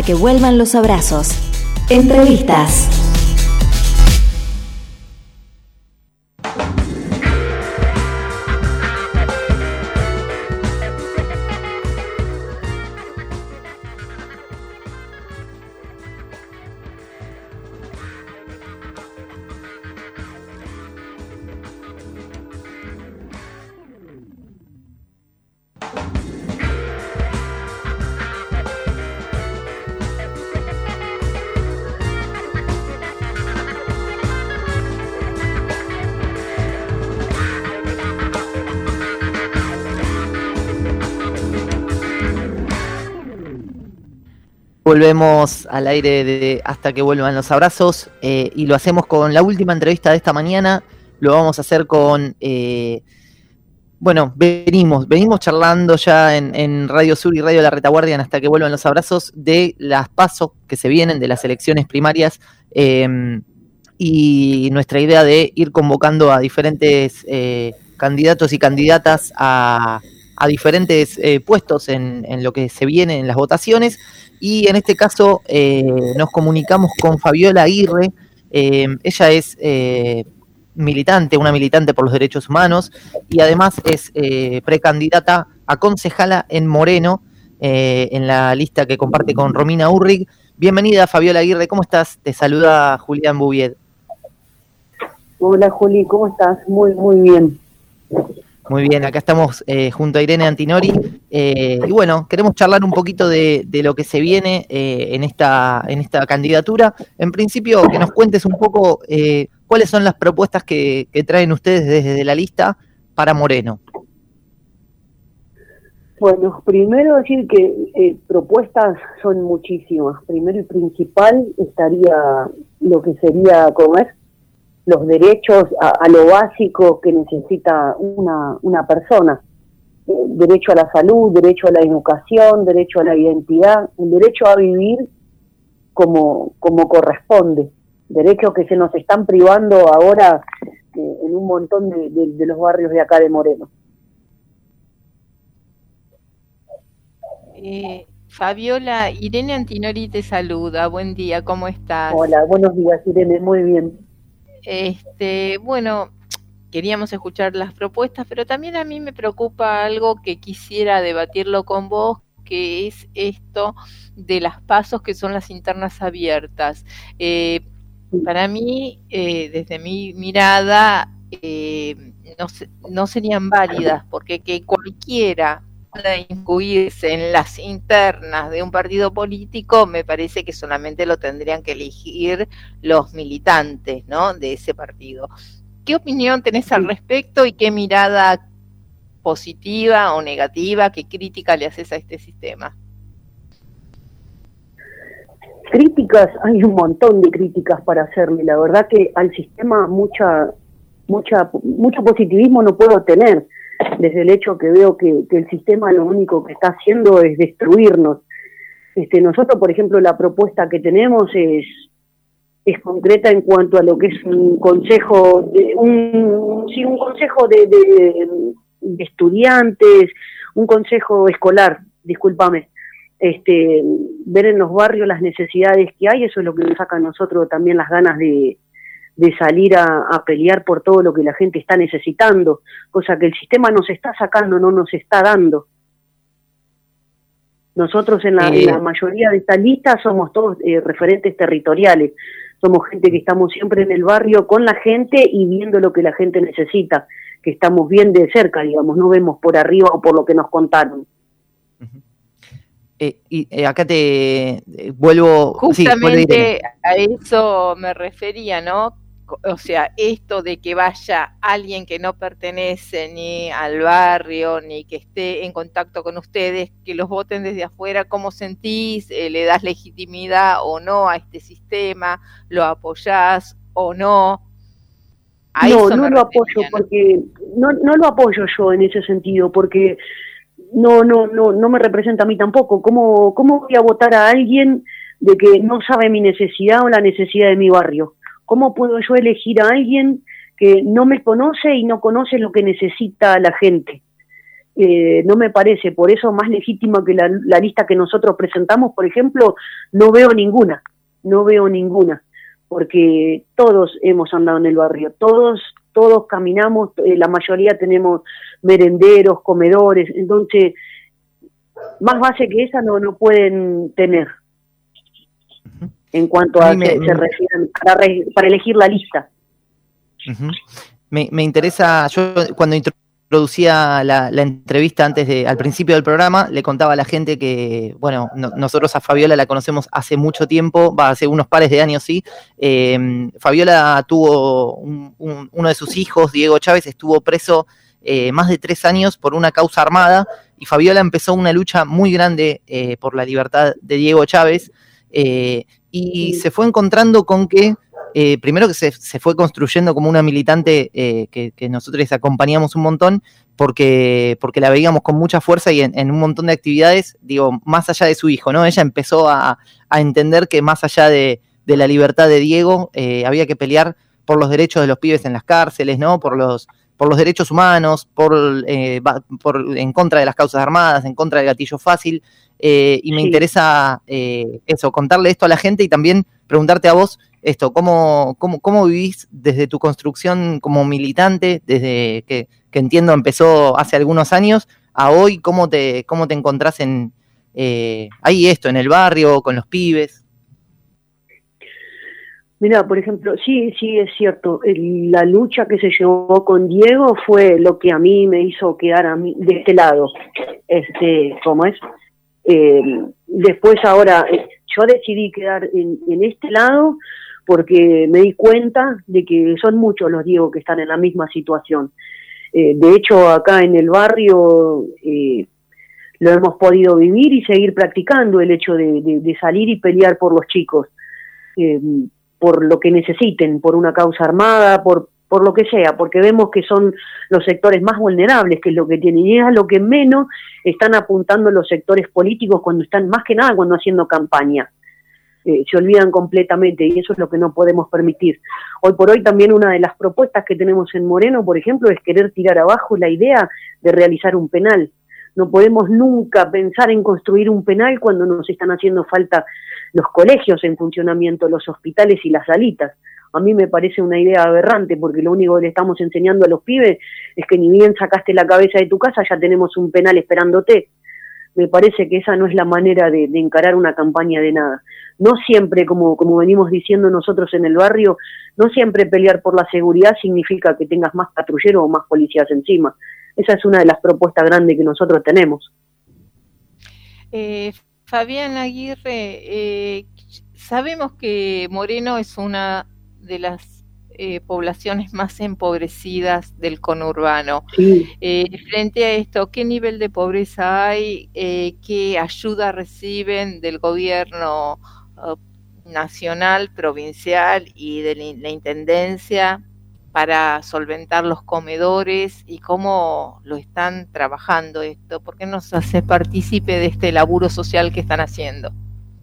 hasta que vuelvan los abrazos. Entrevistas. Volvemos al aire de Hasta que vuelvan los abrazos, y lo hacemos con la última entrevista de esta mañana. Lo vamos a hacer con... venimos charlando ya en Radio Sur y Radio La Retaguardia en Hasta que vuelvan los abrazos de las PASO que se vienen, de las elecciones primarias, y nuestra idea de ir convocando a diferentes candidatos y candidatas a diferentes puestos en lo que se viene en las votaciones. Y en este caso nos comunicamos con Fabiola Aguirre. Ella es una militante por los derechos humanos, y además es precandidata a concejala en Moreno, en la lista que comparte con Romina Urrig. Bienvenida, Fabiola Aguirre, ¿cómo estás? Te saluda Julián Bouvier. Hola, Juli, ¿cómo estás? Muy bien. Muy bien, acá estamos junto a Irene Antinori, y bueno, queremos charlar un poquito de lo que se viene en esta candidatura. En principio, que nos cuentes un poco cuáles son las propuestas que traen ustedes desde la lista para Moreno. Bueno, primero decir que propuestas son muchísimas. Primero y principal estaría lo que sería los derechos a lo básico que necesita una persona. Derecho a la salud, derecho a la educación, derecho a la identidad, el derecho a vivir como corresponde. Derechos que se nos están privando ahora en un montón de los barrios de acá de Moreno. Fabiola, Irene Antinori te saluda. Buen día, ¿cómo estás? Hola, buenos días, Irene, muy bien. Bueno, queríamos escuchar las propuestas, pero también a mí me preocupa algo que quisiera debatirlo con vos, que es esto de las PASO, que son las internas abiertas. Para mí, desde mi mirada, no serían válidas, porque que cualquiera pueda incluirse en las internas de un partido político, me parece que solamente lo tendrían que elegir los militantes, ¿no?, de ese partido. ¿Qué opinión tenés al respecto y qué mirada positiva o negativa, qué crítica le haces a este sistema? Críticas, hay un montón de críticas para hacerle. La verdad que al sistema mucho positivismo no puedo tener, desde el hecho que veo que el sistema lo único que está haciendo es destruirnos. Nosotros, por ejemplo, la propuesta que tenemos es concreta en cuanto a lo que es un consejo de estudiantes, un consejo escolar, discúlpame. Ver en los barrios las necesidades que hay, eso es lo que nos saca a nosotros también las ganas de salir a pelear por todo lo que la gente está necesitando, cosa que el sistema nos está sacando, no nos está dando. Nosotros en la mayoría de esta lista somos todos referentes territoriales, somos gente que estamos siempre en el barrio con la gente y viendo lo que la gente necesita, que estamos bien de cerca, digamos, no vemos por arriba o por lo que nos contaron. Acá te vuelvo... Justamente a eso me refería, ¿no? O sea, esto de que vaya alguien que no pertenece ni al barrio, ni que esté en contacto con ustedes, que los voten desde afuera, ¿cómo sentís? ¿Le das legitimidad o no a este sistema? ¿Lo apoyás o no? No lo apoyo, porque no lo apoyo yo en ese sentido, porque no me representa a mí tampoco. ¿Cómo voy a votar a alguien de que no sabe mi necesidad o la necesidad de mi barrio? ¿Cómo puedo yo elegir a alguien que no me conoce y no conoce lo que necesita la gente? no me parece, por eso más legítima que la lista que nosotros presentamos, por ejemplo, no veo ninguna, porque todos hemos andado en el barrio, todos caminamos, la mayoría tenemos merenderos, comedores, entonces más base que esa no pueden tener en cuanto a se refieren para elegir la lista. Me interesa, yo cuando introducía la entrevista al principio del programa, le contaba a la gente que, bueno, nosotros a Fabiola la conocemos hace mucho tiempo, hace unos pares de años, sí. Fabiola tuvo uno de sus hijos, Diego Chávez, estuvo preso más de 3 años por una causa armada, y Fabiola empezó una lucha muy grande por la libertad de Diego Chávez, y se fue encontrando con que primero que se fue construyendo como una militante que nosotros acompañamos un montón porque la veíamos con mucha fuerza y en un montón de actividades, digo, más allá de su hijo, ¿no? Ella empezó a entender que más allá de la libertad de Diego, había que pelear por los derechos de los pibes en las cárceles, ¿no? Por los derechos humanos, en contra de las causas armadas, en contra del gatillo fácil, y me interesa eso, contarle esto a la gente y también preguntarte a vos esto, ¿cómo vivís desde tu construcción como militante, desde que entiendo empezó hace algunos años, a hoy, cómo te encontrás ahí en el barrio, con los pibes? Mira, por ejemplo, sí, es cierto, la lucha que se llevó con Diego fue lo que a mí me hizo quedar a mí de este lado, ¿cómo es? Después ahora, yo decidí quedar en este lado porque me di cuenta de que son muchos los Diego que están en la misma situación. De hecho, acá en el barrio lo hemos podido vivir y seguir practicando el hecho de salir y pelear por los chicos. Por lo que necesiten, por una causa armada, por lo que sea, porque vemos que son los sectores más vulnerables, que es lo que tienen, y es a lo que menos están apuntando los sectores políticos cuando están, más que nada cuando haciendo campaña. Se olvidan completamente, y eso es lo que no podemos permitir. Hoy por hoy también una de las propuestas que tenemos en Moreno, por ejemplo, es querer tirar abajo la idea de realizar un penal. No podemos nunca pensar en construir un penal cuando nos están haciendo falta los colegios en funcionamiento, los hospitales y las salitas. A mí me parece una idea aberrante, porque lo único que le estamos enseñando a los pibes es que ni bien sacaste la cabeza de tu casa, ya tenemos un penal esperándote. Me parece que esa no es la manera de encarar una campaña de nada. No siempre, como venimos diciendo nosotros en el barrio, no siempre pelear por la seguridad significa que tengas más patrulleros o más policías encima. Esa es una de las propuestas grandes que nosotros tenemos. Fabián Aguirre, sabemos que Moreno es una de las poblaciones más empobrecidas del conurbano. Sí. Frente a esto, ¿qué nivel de pobreza hay? ¿Qué ayuda reciben del gobierno nacional, provincial y de la intendencia para solventar los comedores, y cómo lo están trabajando esto? ¿Por qué nos haces partícipe de este laburo social que están haciendo?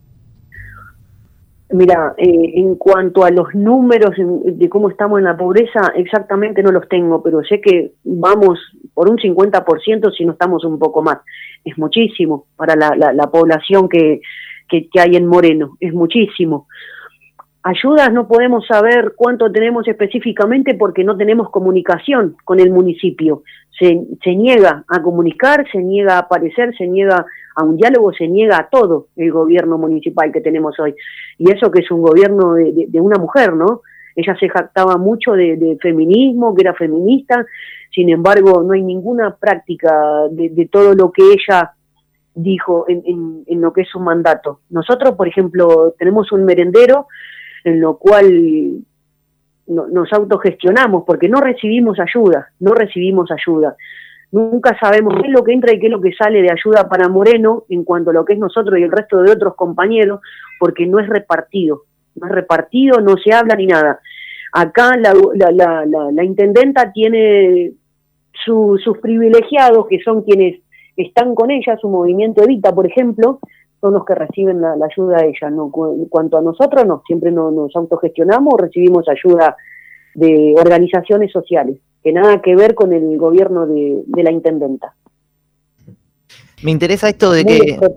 Mira, en cuanto a los números de cómo estamos en la pobreza, exactamente no los tengo, pero sé que vamos por un 50%, si no estamos un poco más. Es muchísimo para la población que hay en Moreno, es muchísimo. Ayudas no podemos saber cuánto tenemos específicamente porque no tenemos comunicación con el municipio. Se niega a comunicar, se niega a aparecer, se niega a un diálogo, se niega a todo el gobierno municipal que tenemos hoy. Y eso que es un gobierno de una mujer, ¿no? Ella se jactaba mucho de feminismo, que era feminista, sin embargo no hay ninguna práctica de todo lo que ella dijo en lo que es su mandato. Nosotros, por ejemplo, tenemos un merendero en lo cual nos autogestionamos porque no recibimos ayuda. Nunca sabemos qué es lo que entra y qué es lo que sale de ayuda para Moreno en cuanto a lo que es nosotros y el resto de otros compañeros, porque no es repartido, no se habla ni nada. Acá la intendenta tiene sus privilegiados, que son quienes están con ella, su movimiento Evita, por ejemplo, son los que reciben la ayuda de ella. No, en cuanto a nosotros, no, siempre nos autogestionamos, recibimos ayuda de organizaciones sociales, que nada que ver con el gobierno de la intendenta. Me interesa esto de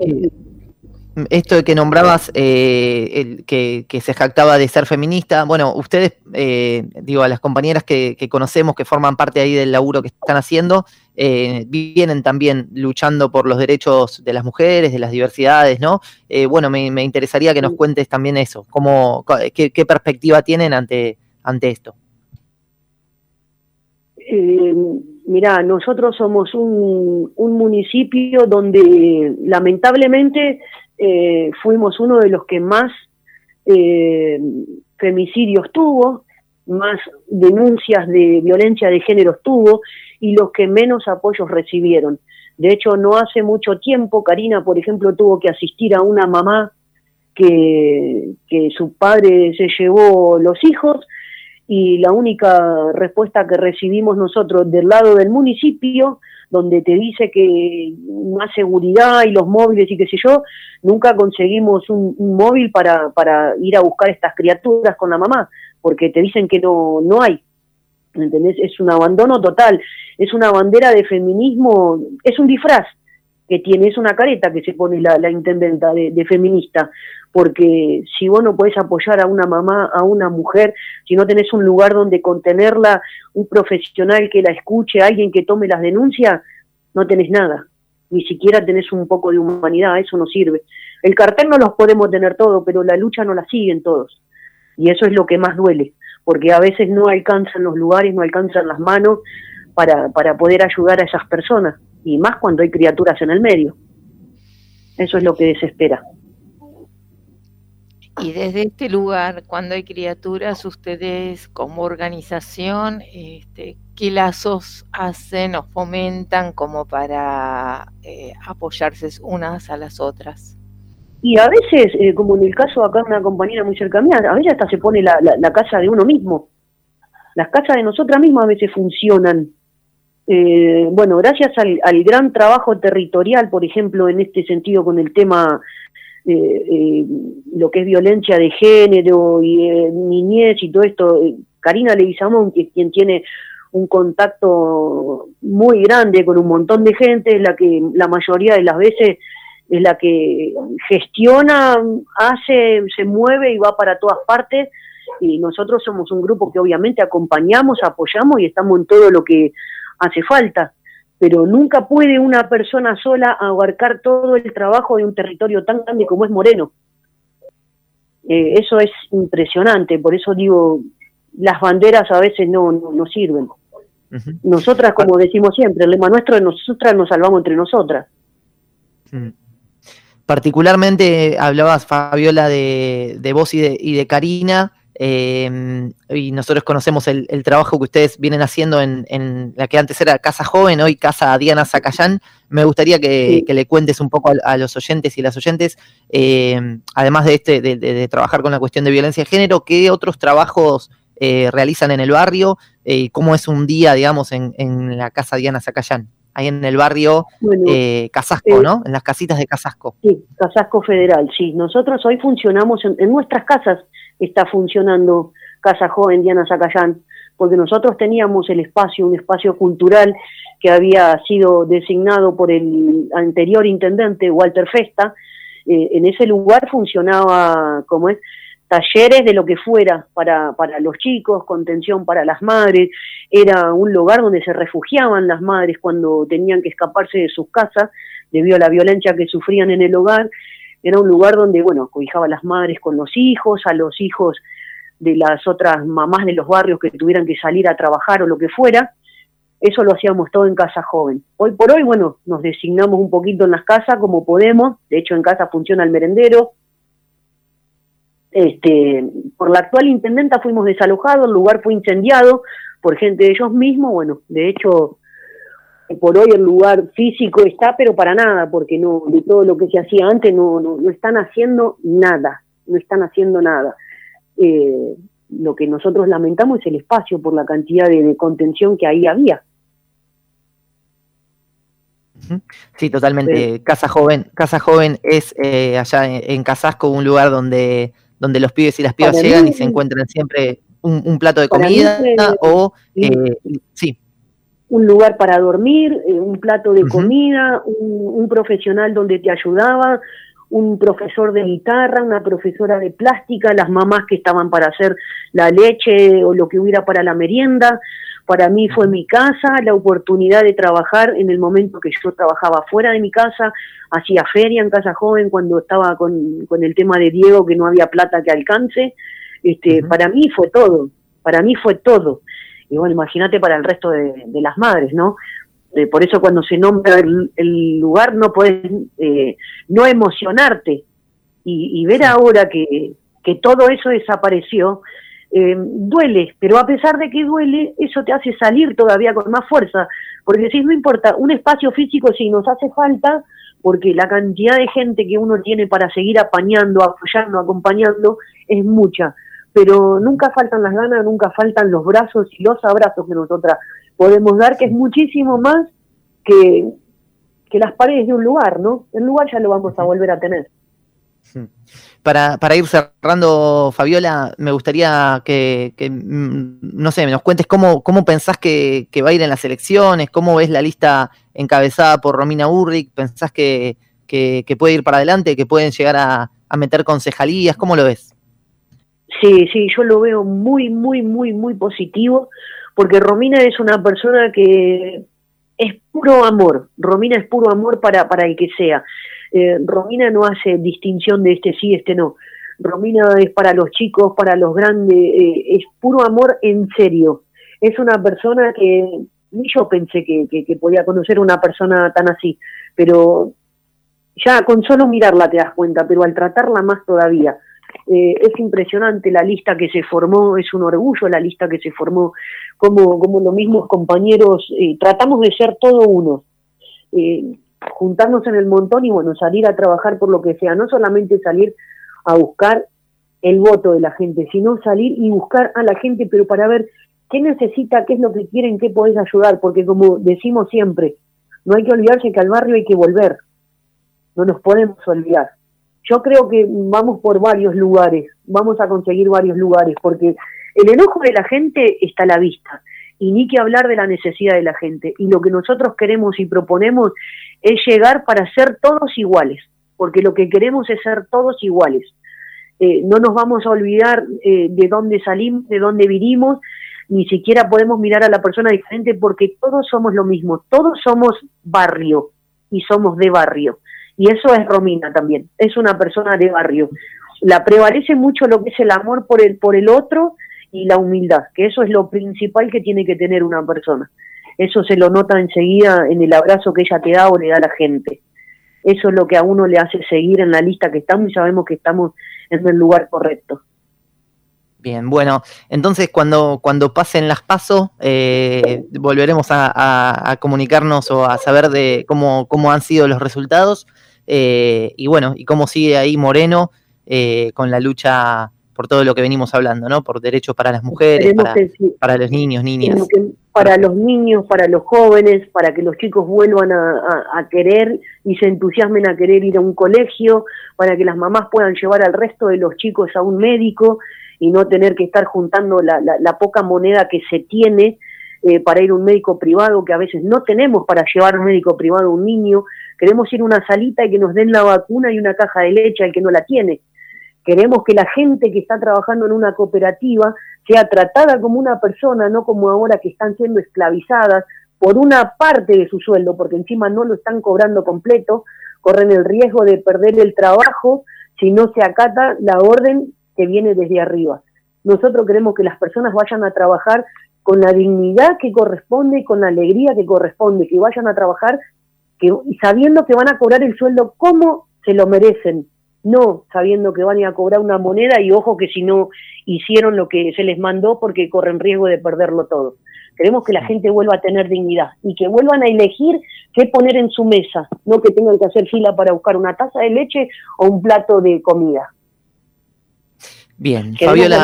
que nombrabas que se jactaba de ser feminista. Bueno, ustedes, a las compañeras que conocemos, que forman parte ahí del laburo que están haciendo, vienen también luchando por los derechos de las mujeres, de las diversidades, ¿no? Me interesaría que nos cuentes también eso, qué perspectiva tienen ante esto. Mirá, nosotros somos un municipio donde lamentablemente fuimos uno de los que más femicidios tuvo, más denuncias de violencia de género tuvo y los que menos apoyos recibieron. De hecho, no hace mucho tiempo, Karina, por ejemplo, tuvo que asistir a una mamá que su padre se llevó los hijos, y la única respuesta que recibimos nosotros del lado del municipio, donde te dice que más seguridad y los móviles y qué sé yo, nunca conseguimos un móvil para ir a buscar estas criaturas con la mamá, porque te dicen que no hay, ¿entendés? Es un abandono total, es una bandera de feminismo, es un disfraz que tiene, es una careta que se pone la intendenta de feminista, porque si vos no podés apoyar a una mamá, a una mujer, si no tenés un lugar donde contenerla, un profesional que la escuche, alguien que tome las denuncias, no tenés nada, ni siquiera tenés un poco de humanidad, eso no sirve. El cartel no los podemos tener todos, pero la lucha no la siguen todos, y eso es lo que más duele, porque a veces no alcanzan los lugares, no alcanzan las manos para poder ayudar a esas personas, y más cuando hay criaturas en el medio. Eso es lo que desespera. Y desde este lugar, cuando hay criaturas, ustedes como organización, ¿qué lazos hacen o fomentan como para apoyarse unas a las otras? Y a veces, como en el caso acá de una compañera muy cerca mía, a veces hasta se pone la casa de uno mismo. Las casas de nosotras mismas a veces funcionan. Gracias al gran trabajo territorial, por ejemplo, en este sentido con el tema lo que es violencia de género y niñez y todo esto, Karina Leguizamón, quien tiene un contacto muy grande con un montón de gente, es la que la mayoría de las veces es la que gestiona, hace, se mueve y va para todas partes, y nosotros somos un grupo que obviamente acompañamos, apoyamos y estamos en todo lo que hace falta, pero nunca puede una persona sola abarcar todo el trabajo de un territorio tan grande como es Moreno. Eso es impresionante, por eso digo, las banderas a veces no sirven. Uh-huh. Nosotras, como decimos siempre, el lema nuestro es nosotras nos salvamos entre nosotras. Particularmente hablabas, Fabiola, de vos y de Karina, y nosotros conocemos el trabajo que ustedes vienen haciendo en la que antes era Casa Joven, hoy Casa Diana Zacayán. Me gustaría que le cuentes un poco a los oyentes y las oyentes, además de trabajar con la cuestión de violencia de género, ¿qué otros trabajos realizan en el barrio? ¿Cómo es un día, digamos, en la Casa Diana Zacayán? Ahí en el barrio Casasco, ¿no? En las casitas de Casasco. Sí, Casasco Federal, sí. Nosotros hoy funcionamos en nuestras casas, está funcionando Casa Joven Diana Zacayán, porque nosotros teníamos un espacio cultural que había sido designado por el anterior intendente, Walter Festa. En ese lugar funcionaba, talleres de lo que fuera para los chicos, contención para las madres, era un lugar donde se refugiaban las madres cuando tenían que escaparse de sus casas debido a la violencia que sufrían en el hogar. Era un lugar donde, cobijaba a las madres con los hijos, a los hijos de las otras mamás de los barrios que tuvieran que salir a trabajar o lo que fuera. Eso lo hacíamos todo en Casa Joven. Hoy por hoy, nos designamos un poquito en las casas como podemos. De hecho, en casa funciona el merendero. Por la actual intendenta fuimos desalojados, el lugar fue incendiado por gente de ellos mismos. De hecho, por hoy el lugar físico está, pero para nada, porque no, de todo lo que se hacía antes no están haciendo nada, lo que nosotros lamentamos es el espacio por la cantidad de contención que ahí había. Sí, totalmente. Sí. Casa Joven es allá en Casasco un lugar donde los pibes y las pibas llegan y se encuentran siempre un plato de comida sí. un lugar para dormir, un plato de comida, un profesional donde te ayudaba, un profesor de guitarra, una profesora de plástica, las mamás que estaban para hacer la leche o lo que hubiera para la merienda. Para mí fue mi casa, la oportunidad de trabajar en el momento que yo trabajaba fuera de mi casa, hacía feria en Casa Joven cuando estaba con el tema de Diego, que no había plata que alcance. Para mí fue todo. Y bueno, imagínate para el resto de las madres, ¿no? Por eso cuando se nombra el lugar no podés no emocionarte y ver ahora que todo eso desapareció. Duele, pero a pesar de que duele, eso te hace salir todavía con más fuerza, porque si no importa, un espacio físico sí nos hace falta, porque la cantidad de gente que uno tiene para seguir apañando, apoyando, acompañando, es mucha, pero nunca faltan las ganas, nunca faltan los brazos y los abrazos que nosotras podemos dar, que es muchísimo más que las paredes de un lugar, ¿no? El lugar ya lo vamos a volver a tener. Para ir cerrando, Fabiola, me gustaría que no sé, nos cuentes cómo pensás que va a ir en las elecciones, cómo ves la lista encabezada por Romina Urrich, pensás que puede ir para adelante, que pueden llegar a meter concejalías, ¿cómo lo ves? Sí, yo lo veo muy, muy, muy, muy positivo, porque Romina es una persona que es puro amor. Romina es puro amor para el que sea. Romina no hace distinción de este sí, este no. Romina es para los chicos, para los grandes, es puro amor en serio. Es una persona que ni yo pensé que podía conocer una persona tan así, pero ya con solo mirarla te das cuenta, pero al tratarla más todavía. Es impresionante la lista que se formó, es un orgullo la lista que se formó, como los mismos compañeros, tratamos de ser todo uno, juntarnos en el montón y bueno, salir a trabajar por lo que sea, no solamente salir a buscar el voto de la gente, sino salir y buscar a la gente, pero para ver qué necesita, qué es lo que quieren, qué podés ayudar, porque como decimos siempre, no hay que olvidarse que al barrio hay que volver, no nos podemos olvidar. Yo creo que vamos por varios lugares, vamos a conseguir varios lugares, porque el enojo de la gente está a la vista, y ni que hablar de la necesidad de la gente, y lo que nosotros queremos y proponemos es llegar para ser todos iguales, porque lo que queremos es ser todos iguales. No nos vamos a olvidar de dónde salimos, de dónde vivimos, ni siquiera podemos mirar a la persona diferente, porque todos somos lo mismo, todos somos barrio, y somos de barrio. Y eso es Romina también, es una persona de barrio. La prevalece mucho lo que es el amor por el otro y la humildad, que eso es lo principal que tiene que tener una persona. Eso se lo nota enseguida en el abrazo que ella te da o le da a la gente. Eso es lo que a uno le hace seguir en la lista que estamos y sabemos que estamos en el lugar correcto. Bien, bueno, entonces cuando pasen las PASO, volveremos a comunicarnos o a saber de cómo han sido los resultados, y bueno, y cómo sigue ahí Moreno con la lucha por todo lo que venimos hablando, ¿no? Por derechos para las mujeres, para los niños, niñas. Para los niños, para los jóvenes, para que los chicos vuelvan a querer y se entusiasmen a querer ir a un colegio, para que las mamás puedan llevar al resto de los chicos a un médico y no tener que estar juntando la poca moneda que se tiene para ir a un médico privado, que a veces no tenemos para llevar a un médico privado a un niño. Queremos ir a una salita y que nos den la vacuna y una caja de leche al que no la tiene. Queremos que la gente que está trabajando en una cooperativa sea tratada como una persona, no como ahora que están siendo esclavizadas por una parte de su sueldo, porque encima no lo están cobrando completo, corren el riesgo de perder el trabajo si no se acata la orden que viene desde arriba. Nosotros queremos que las personas vayan a trabajar con la dignidad que corresponde, con la alegría que corresponde, que vayan a trabajar sabiendo que van a cobrar el sueldo como se lo merecen, no sabiendo que van a ir a cobrar una moneda y ojo que si no hicieron lo que se les mandó porque corren riesgo de perderlo todo. Queremos que la gente vuelva a tener dignidad y que vuelvan a elegir qué poner en su mesa, no que tengan que hacer fila para buscar una taza de leche o un plato de comida. Bien, Fabiola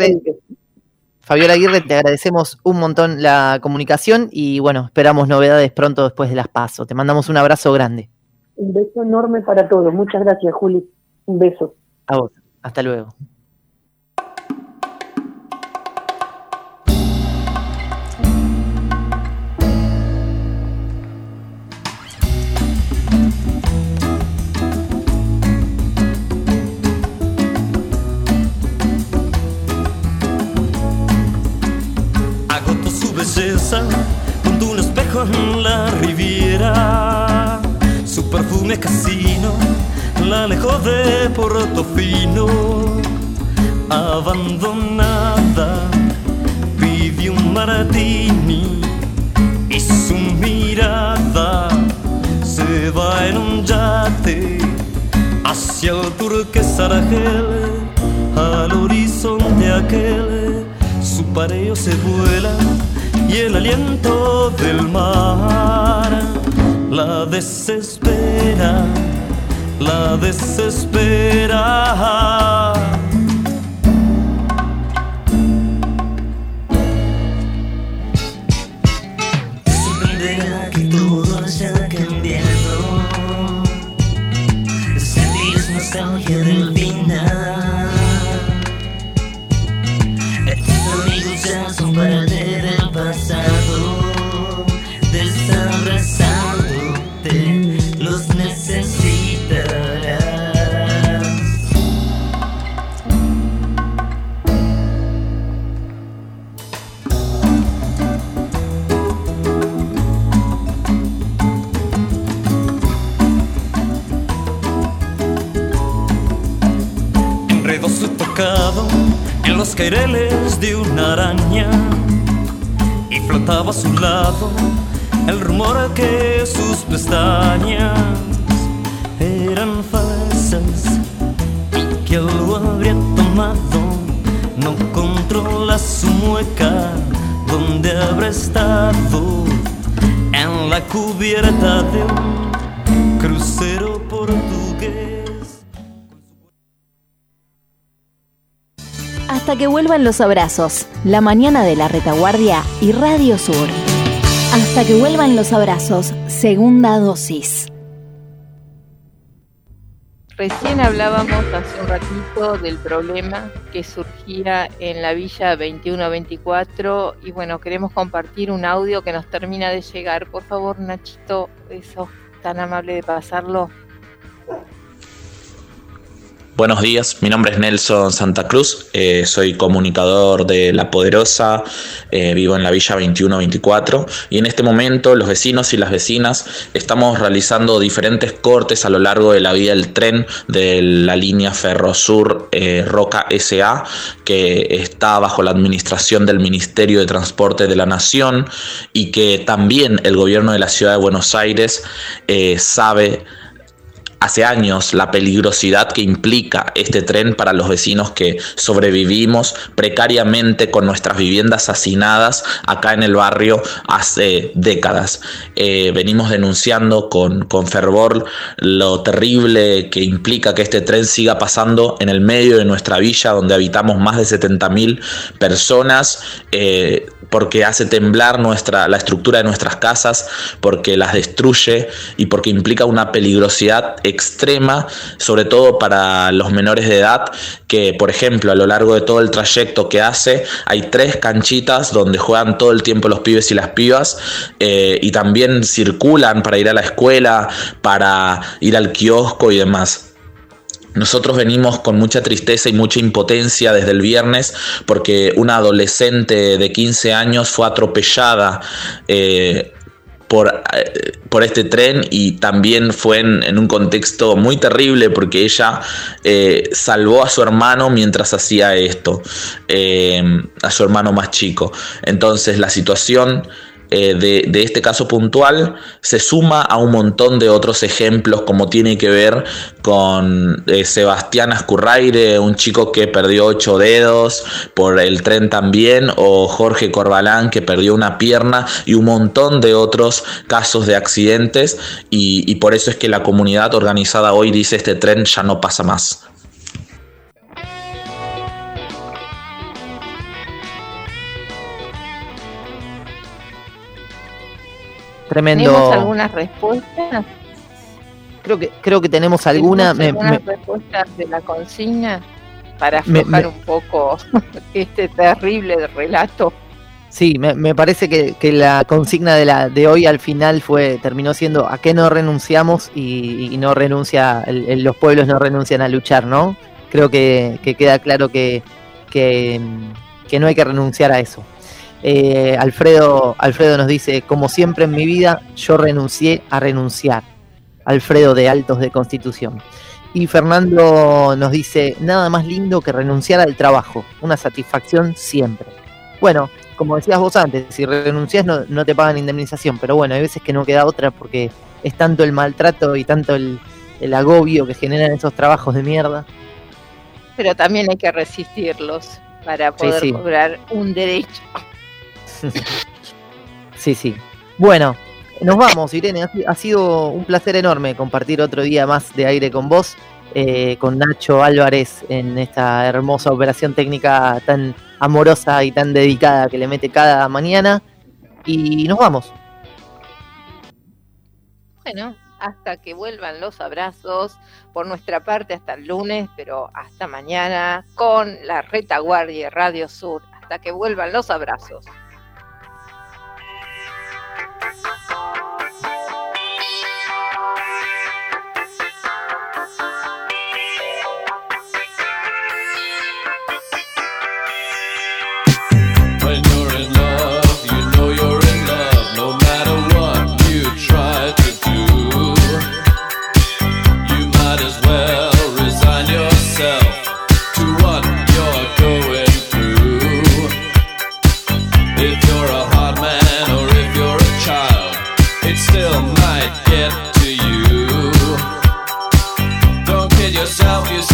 Aguirre, te agradecemos un montón la comunicación y bueno, esperamos novedades pronto después de las PASO. Te mandamos un abrazo grande. Un beso enorme para todos. Muchas gracias, Juli. Un beso. A vos. Hasta luego. belleza junto a un espejo en la riviera. Su perfume casino la alejó de Portofino. Abandonada pidió un martini y su mirada se va en un yate hacia el turquesa Argel, al horizonte aquel. Su pareo se vuela y el aliento del mar la desespera, la desespera. Sorprenderá que todo haya cambiado. Sentir nostalgia del final. Tus amigos ya son parte del pasado. Desabrazándote los necesitarás. Enredó su tocado en los caireles de una araña y flotaba a su lado el rumor que sus pestañas eran falsas y que lo habría tomado. No controla su mueca, donde habrá estado, en la cubierta de un crucero portugués. Hasta que vuelvan los abrazos, la mañana de la retaguardia y Radio Sur. Hasta que vuelvan los abrazos, segunda dosis. Recién hablábamos hace un ratito del problema que surgía en la Villa 2124 y bueno, queremos compartir un audio que nos termina de llegar. Por favor, Nachito, sos tan amable de pasarlo. Buenos días, mi nombre es Nelson Santa Cruz, soy comunicador de La Poderosa, vivo en la Villa 2124 y en este momento los vecinos y las vecinas estamos realizando diferentes cortes a lo largo de la vía del tren de la línea Ferrosur Roca S.A. que está bajo la administración del Ministerio de Transporte de la Nación y que también el gobierno de la Ciudad de Buenos Aires sabe hace años la peligrosidad que implica este tren para los vecinos que sobrevivimos precariamente con nuestras viviendas hacinadas acá en el barrio hace décadas. Venimos denunciando con fervor lo terrible que implica que este tren siga pasando en el medio de nuestra villa donde habitamos más de 70.000 personas, porque hace temblar la estructura de nuestras casas, porque las destruye y porque implica una peligrosidad extrema, sobre todo para los menores de edad, que por ejemplo a lo largo de todo el trayecto que hace hay 3 canchitas donde juegan todo el tiempo los pibes y las pibas, y también circulan para ir a la escuela, para ir al kiosco y demás. Nosotros venimos con mucha tristeza y mucha impotencia desde el viernes porque una adolescente de 15 años fue atropellada por este tren y también fue en un contexto muy terrible porque ella salvó a su hermano mientras hacía esto, a su hermano más chico. Entonces la situación de este caso puntual se suma a un montón de otros ejemplos, como tiene que ver con Sebastián Ascurraire, un chico que perdió 8 dedos por el tren también, o Jorge Corbalán, que perdió una pierna, y un montón de otros casos de accidentes, y por eso es que la comunidad organizada hoy dice: este tren ya no pasa más. Tremendo. ¿Tenemos algunas respuestas? Creo que tenemos alguna. ¿Algunas respuestas de la consigna para aflojar un poco este terrible relato? Sí, me parece que la consigna de hoy al final terminó siendo ¿a qué no renunciamos? Y no renuncia, los pueblos no renuncian a luchar, ¿no? Creo que queda claro que no hay que renunciar a eso. Alfredo nos dice, como siempre en mi vida, yo renuncié a renunciar. Alfredo de Altos de Constitución. Y Fernando nos dice, nada más lindo que renunciar al trabajo, una satisfacción siempre. Bueno, como decías vos antes, si renunciás no te pagan indemnización, pero bueno, hay veces que no queda otra porque es tanto el maltrato y tanto el agobio que generan esos trabajos de mierda. Pero también hay que resistirlos para poder cobrar un derecho. Sí. Bueno, nos vamos, Irene. Ha sido un placer enorme compartir otro día más de aire con vos, con Nacho Álvarez en esta hermosa operación técnica tan amorosa y tan dedicada que le mete cada mañana. Y nos vamos. Bueno, hasta que vuelvan los abrazos. Por nuestra parte, hasta el lunes, pero hasta mañana con la Retaguardia Radio Sur. Hasta que vuelvan los abrazos. When you're in love, you know you're in love, no matter what you try to do. You might as well resign yourself to what you're going through. If you're a hard man or if you're a child, it still might get to you. Don't kid yourself, you